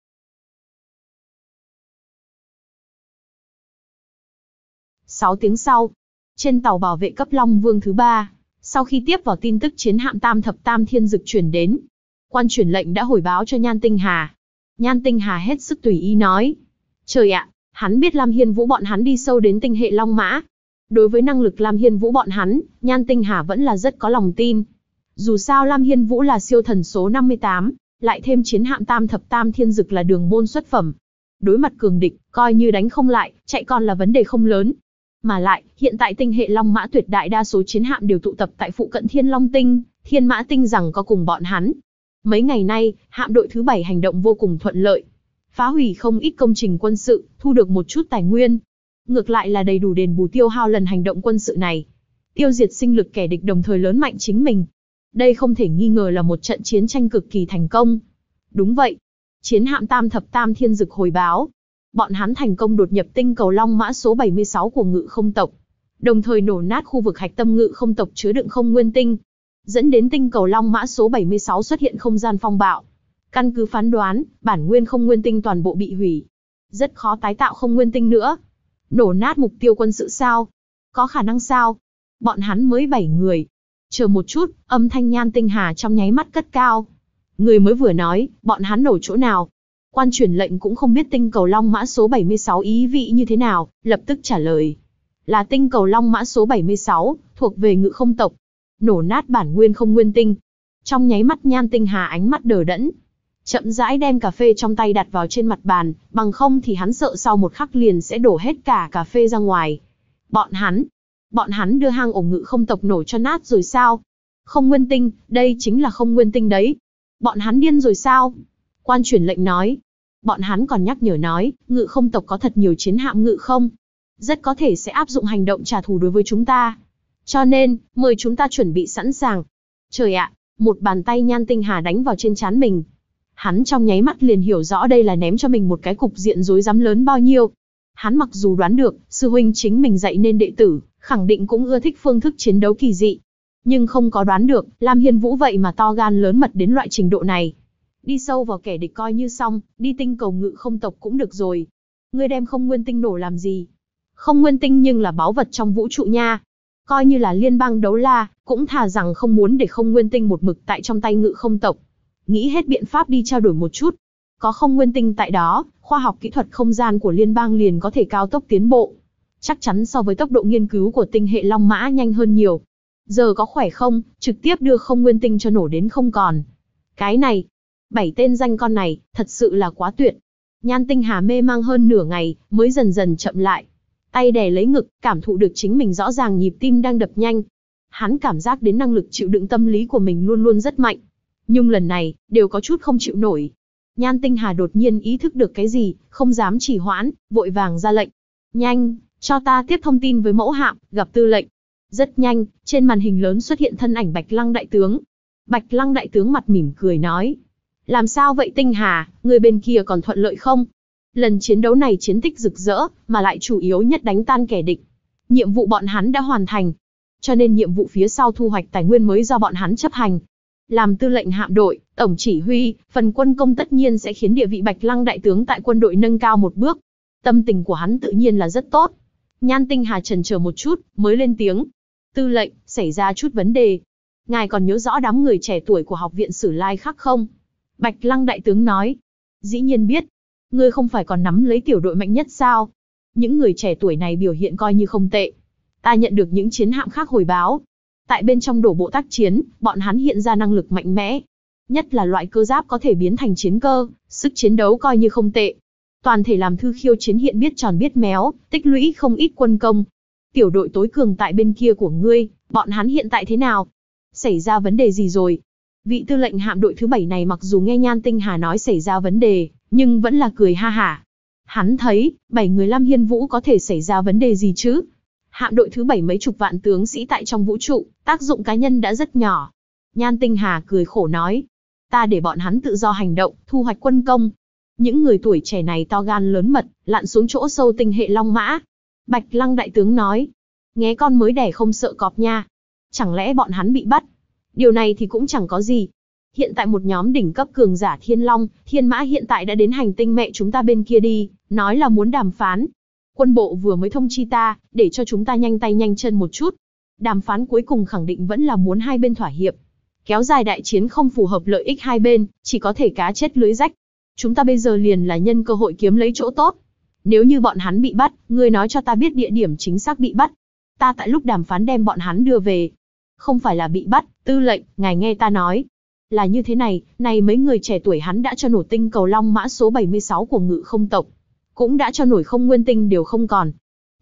Sáu tiếng sau, trên tàu bảo vệ cấp Long Vương thứ 3, sau khi tiếp vào tin tức chiến hạm Tam Thập Tam Thiên Dực chuyển đến, quan truyền lệnh đã hồi báo cho Nhan Tinh Hà. Nhan Tinh Hà hết sức tùy ý nói. Trời ạ, hắn biết Lam Hiên Vũ bọn hắn đi sâu đến tinh hệ Long Mã. Đối với năng lực Lam Hiên Vũ bọn hắn, Nhan Tinh Hà vẫn là rất có lòng tin. Dù sao Lam Hiên Vũ là siêu thần số 58, lại thêm chiến hạm Tam Thập Tam Thiên Dực là đường môn xuất phẩm. Đối mặt cường địch, coi như đánh không lại, chạy còn là vấn đề không lớn. Mà lại, hiện tại tinh hệ Long Mã tuyệt đại đa số chiến hạm đều tụ tập tại phụ cận Thiên Long Tinh, Thiên Mã Tinh rằng có cùng bọn hắn. Mấy ngày nay, hạm đội thứ 7 hành động vô cùng thuận lợi. Phá hủy không ít công trình quân sự, thu được một chút tài nguyên. Ngược lại là đầy đủ đền bù tiêu hao lần hành động quân sự này. Tiêu diệt sinh lực kẻ địch đồng thời lớn mạnh chính mình. Đây không thể nghi ngờ là một trận chiến tranh cực kỳ thành công. Đúng vậy. Chiến hạm Tam Thập Tam Thiên Dực hồi báo. Bọn hắn thành công đột nhập tinh cầu Long Mã số 76 của Ngự Không tộc. Đồng thời nổ nát khu vực hạch tâm Ngự Không tộc chứa đựng không nguyên tinh. Dẫn đến tinh cầu Long Mã số 76 xuất hiện không gian phong bạo. Căn cứ phán đoán, bản nguyên không nguyên tinh toàn bộ bị hủy. Rất khó tái tạo không nguyên tinh nữa. Nổ nát mục tiêu quân sự sao? Có khả năng sao? Bọn hắn mới 7 người. Chờ một chút, âm thanh Nhan Tinh Hà trong nháy mắt cất cao. Người mới vừa nói, bọn hắn nổ chỗ nào? Quan truyền lệnh cũng không biết tinh cầu Long Mã số 76 ý vị như thế nào, lập tức trả lời. Là tinh cầu Long Mã số 76, thuộc về Ngự Không tộc. Nổ nát bản nguyên không nguyên tinh. Trong nháy mắt Nhan Tinh Hà ánh mắt đờ đẫn. Chậm rãi đem cà phê trong tay đặt vào trên mặt bàn, bằng không thì hắn sợ sau một khắc liền sẽ đổ hết cả cà phê ra ngoài. Bọn hắn đưa hang ổ Ngự Không tộc nổ cho nát rồi sao? Không nguyên tinh, đây chính là không nguyên tinh đấy. Bọn hắn điên rồi sao? Quan truyền lệnh nói. Bọn hắn còn nhắc nhở nói, Ngự Không tộc có thật nhiều chiến hạm ngự không. Rất có thể sẽ áp dụng hành động trả thù đối với chúng ta. Cho nên, mời chúng ta chuẩn bị sẵn sàng. Trời ạ, một bàn tay Nhan Tinh Hà đánh vào trên trán mình. Hắn trong nháy mắt liền hiểu rõ đây là ném cho mình một cái cục diện rối rắm lớn bao nhiêu. Hắn mặc dù đoán được, sư huynh chính mình dạy nên đệ tử, khẳng định cũng ưa thích phương thức chiến đấu kỳ dị. Nhưng không có đoán được, Lam Hiên Vũ vậy mà to gan lớn mật đến loại trình độ này. Đi sâu vào kẻ địch coi như xong, đi tinh cầu Ngự Không tộc cũng được rồi. Ngươi đem không nguyên tinh nổ làm gì? Không nguyên tinh nhưng là báu vật trong vũ trụ nha. Coi như là liên bang đấu la, cũng thà rằng không muốn để không nguyên tinh một mực tại trong tay Ngự Không tộc. Nghĩ hết biện pháp đi trao đổi một chút. Có không nguyên tinh tại đó, khoa học kỹ thuật không gian của liên bang liền có thể cao tốc tiến bộ. Chắc chắn so với tốc độ nghiên cứu của tinh hệ Long Mã nhanh hơn nhiều. Giờ có khỏe không, trực tiếp đưa không nguyên tinh cho nổ đến không còn. Cái này, 7 tên danh con này, thật sự là quá tuyệt. Nhan Tinh Hà mê mang hơn nửa ngày, mới dần dần chậm lại. Tay đè lấy ngực, cảm thụ được chính mình rõ ràng nhịp tim đang đập nhanh. Hắn cảm giác đến năng lực chịu đựng tâm lý của mình luôn luôn rất mạnh. Nhưng lần này, đều có chút không chịu nổi. Nhan Tinh Hà đột nhiên ý thức được cái gì, không dám trì hoãn, vội vàng ra lệnh. Nhanh, cho ta tiếp thông tin với mẫu hạm, gặp tư lệnh. Rất nhanh, trên màn hình lớn xuất hiện thân ảnh Bạch Lăng đại tướng. Bạch Lăng đại tướng mặt mỉm cười nói. Làm sao vậy Tinh Hà, người bên kia còn thuận lợi không? Lần chiến đấu này chiến tích rực rỡ, mà lại chủ yếu nhất đánh tan kẻ địch. Nhiệm vụ bọn hắn đã hoàn thành. Cho nên nhiệm vụ phía sau thu hoạch tài nguyên mới do bọn hắn chấp hành. Làm tư lệnh hạm đội, tổng chỉ huy, phần quân công tất nhiên sẽ khiến địa vị Bạch Lăng đại tướng tại quân đội nâng cao một bước. Tâm tình của hắn tự nhiên là rất tốt. Nhan Tinh Hà chần chờ một chút, mới lên tiếng. Tư lệnh, xảy ra chút vấn đề. Ngài còn nhớ rõ đám người trẻ tuổi của học viện Sử Lai Khắc không? Bạch Lăng đại tướng nói. Dĩ nhiên biết. Ngươi không phải còn nắm lấy tiểu đội mạnh nhất sao? Những người trẻ tuổi này biểu hiện coi như không tệ. Ta nhận được những chiến hạm khác hồi báo. Tại bên trong đổ bộ tác chiến, bọn hắn hiện ra năng lực mạnh mẽ. Nhất là loại cơ giáp có thể biến thành chiến cơ, sức chiến đấu coi như không tệ. Toàn thể làm thư khiêu chiến hiện biết tròn biết méo, tích lũy không ít quân công. Tiểu đội tối cường tại bên kia của ngươi, bọn hắn hiện tại thế nào? Xảy ra vấn đề gì rồi? Vị tư lệnh hạm đội thứ 7 này mặc dù nghe Nhan Tinh Hà nói xảy ra vấn đề, nhưng vẫn là cười ha hả. Hắn thấy, 7 người Lam Hiên Vũ có thể xảy ra vấn đề gì chứ? Hạm đội thứ 7 mấy chục vạn tướng sĩ tại trong vũ trụ, tác dụng cá nhân đã rất nhỏ. Nhan Tinh Hà cười khổ nói, ta để bọn hắn tự do hành động, thu hoạch quân công. Những người tuổi trẻ này to gan lớn mật, lặn xuống chỗ sâu tinh hệ Long Mã. Bạch Lăng đại tướng nói, nghe con mới đẻ không sợ cọp nha. Chẳng lẽ bọn hắn bị bắt? Điều này thì cũng chẳng có gì. Hiện tại một nhóm đỉnh cấp cường giả Thiên Long, Thiên Mã hiện tại đã đến hành tinh mẹ chúng ta bên kia đi, nói là muốn đàm phán. Quân bộ vừa mới thông chi ta, để cho chúng ta nhanh tay nhanh chân một chút. Đàm phán cuối cùng khẳng định vẫn là muốn hai bên thỏa hiệp. Kéo dài đại chiến không phù hợp lợi ích hai bên, chỉ có thể cá chết lưới rách. Chúng ta bây giờ liền là nhân cơ hội kiếm lấy chỗ tốt. Nếu như bọn hắn bị bắt, ngươi nói cho ta biết địa điểm chính xác bị bắt. Ta tại lúc đàm phán đem bọn hắn đưa về. Không phải là bị bắt, tư lệnh, ngài nghe ta nói. Là như thế này, mấy người trẻ tuổi hắn đã cho nổ tinh cầu Long Mã số 76 của Ngự Không tộc. Cũng đã cho nổi không nguyên tinh đều không còn.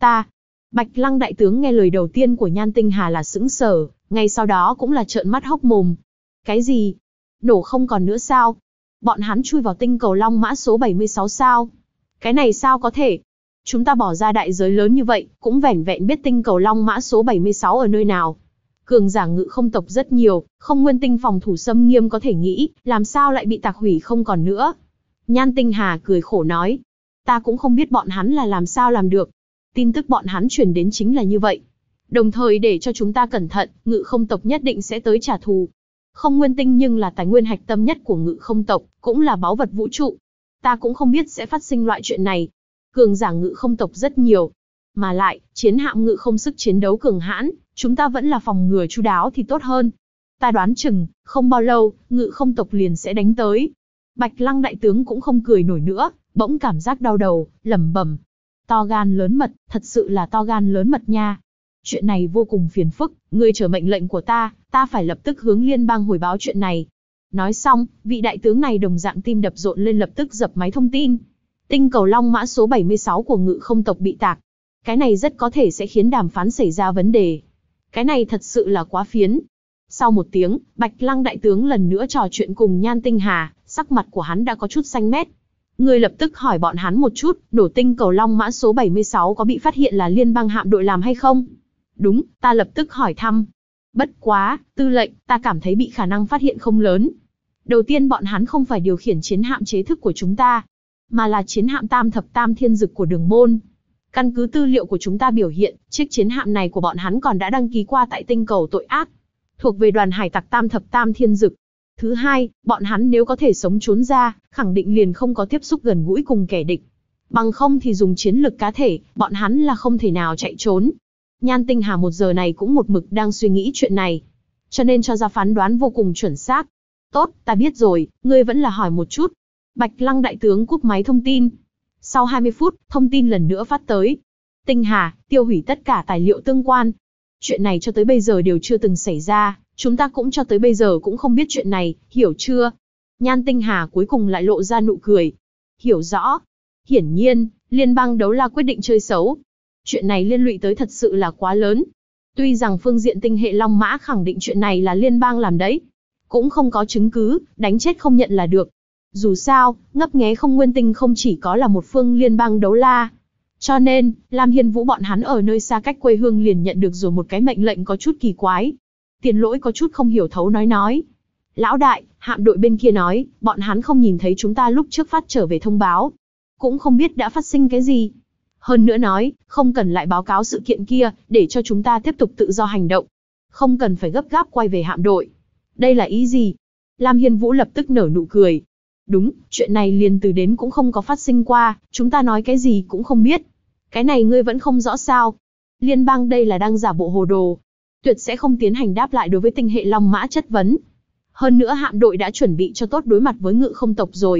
Bạch Lăng đại tướng nghe lời đầu tiên của Nhan Tinh Hà là sững sờ, ngay sau đó cũng là trợn mắt hốc mồm. Cái gì? Nổ không còn nữa sao? Bọn hắn chui vào tinh cầu Long Mã số 76 sao? Cái này sao có thể? Chúng ta bỏ ra đại giới lớn như vậy, cũng vẻn vẹn biết tinh cầu Long Mã số 76 ở nơi nào. Cường giả Ngự Không tộc rất nhiều, không nguyên tinh phòng thủ xâm nghiêm có thể nghĩ, làm sao lại bị tạc hủy không còn nữa. Nhan Tinh Hà cười khổ nói, ta cũng không biết bọn hắn là làm sao làm được. Tin tức bọn hắn truyền đến chính là như vậy. Đồng thời để cho chúng ta cẩn thận, Ngự Không tộc nhất định sẽ tới trả thù. Không nguyên tinh nhưng là tài nguyên hạch tâm nhất của Ngự Không tộc, cũng là báu vật vũ trụ. Ta cũng không biết sẽ phát sinh loại chuyện này. Cường giả Ngự Không tộc rất nhiều. Mà lại, chiến hạm Ngự Không sức chiến đấu cường hãn, chúng ta vẫn là phòng ngừa chu đáo thì tốt hơn. Ta đoán chừng, không bao lâu, Ngự Không tộc liền sẽ đánh tới. Bạch Lăng đại tướng cũng không cười nổi nữa, bỗng cảm giác đau đầu, lẩm bẩm. To gan lớn mật, thật sự là to gan lớn mật nha. Chuyện này vô cùng phiền phức, ngươi chờ mệnh lệnh của ta phải lập tức hướng liên bang hồi báo chuyện này. Nói xong, vị đại tướng này đồng dạng tim đập rộn lên lập tức dập máy thông tin. Tinh cầu Long Mã số 76 của Ngự Không tộc bị tạc. Cái này rất có thể sẽ khiến đàm phán xảy ra vấn đề. Cái này thật sự là quá phiến. Sau một tiếng, Bạch Lăng đại tướng lần nữa trò chuyện cùng Nhan Tinh Hà, sắc mặt của hắn đã có chút xanh mét. Ngươi lập tức hỏi bọn hắn một chút, nổ tinh cầu Long Mã số 76 có bị phát hiện là liên bang hạm đội làm hay không? Đúng, ta lập tức hỏi thăm. Bất quá, tư lệnh, ta cảm thấy bị khả năng phát hiện không lớn. Đầu tiên bọn hắn không phải điều khiển chiến hạm chế thức của chúng ta, mà là chiến hạm Tam Thập Tam Thiên Dực của Đường Môn. Căn cứ tư liệu của chúng ta biểu hiện, chiếc chiến hạm này của bọn hắn còn đã đăng ký qua tại tinh cầu tội ác, thuộc về đoàn hải tặc Tam Thập Tam Thiên Dực. Thứ hai, bọn hắn nếu có thể sống trốn ra, khẳng định liền không có tiếp xúc gần gũi cùng kẻ địch. Bằng không thì dùng chiến lực cá thể, bọn hắn là không thể nào chạy trốn. Nhan Tinh Hà một giờ này cũng một mực đang suy nghĩ chuyện này, cho nên cho ra phán đoán vô cùng chuẩn xác. Tốt, ta biết rồi, ngươi vẫn là hỏi một chút. Bạch Lăng đại tướng cúp máy thông tin. Sau 20 phút, thông tin lần nữa phát tới. Tinh Hà, tiêu hủy tất cả tài liệu tương quan. Chuyện này cho tới bây giờ đều chưa từng xảy ra, chúng ta cũng cho tới bây giờ cũng không biết chuyện này, hiểu chưa? Nhan Tinh Hà cuối cùng lại lộ ra nụ cười. Hiểu rõ. Hiển nhiên, liên bang Đấu La quyết định chơi xấu. Chuyện này liên lụy tới thật sự là quá lớn. Tuy rằng phương diện tinh hệ Long Mã khẳng định chuyện này là liên bang làm đấy, cũng không có chứng cứ, đánh chết không nhận là được. Dù sao, ngấp nghé không nguyên tinh không chỉ có là một phương liên bang Đấu La. Cho nên, Lam Hiên Vũ bọn hắn ở nơi xa cách quê hương liền nhận được rồi một cái mệnh lệnh có chút kỳ quái. Tiền Lỗi có chút không hiểu thấu nói. Lão đại, hạm đội bên kia nói, bọn hắn không nhìn thấy chúng ta lúc trước phát trở về thông báo. Cũng không biết đã phát sinh cái gì. Hơn nữa nói, không cần lại báo cáo sự kiện kia, để cho chúng ta tiếp tục tự do hành động. Không cần phải gấp gáp quay về hạm đội. Đây là ý gì? Lam Hiên Vũ lập tức nở nụ cười. Đúng, chuyện này liền từ đến cũng không có phát sinh qua, chúng ta nói cái gì cũng không biết. Cái này ngươi vẫn không rõ sao? Liên bang đây là đang giả bộ hồ đồ. Tuyệt sẽ không tiến hành đáp lại đối với tinh hệ Long Mã chất vấn. Hơn nữa hạm đội đã chuẩn bị cho tốt đối mặt với Ngự Không tộc rồi.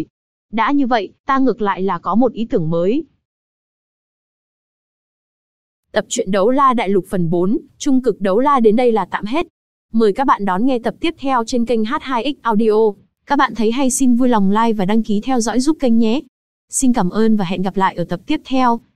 Đã như vậy, ta ngược lại là có một ý tưởng mới. Tập truyện Đấu La Đại Lục phần 4, Trung cực Đấu La đến đây là tạm hết. Mời các bạn đón nghe tập tiếp theo trên kênh H2X Audio. Các bạn thấy hay xin vui lòng like và đăng ký theo dõi giúp kênh nhé. Xin cảm ơn và hẹn gặp lại ở tập tiếp theo.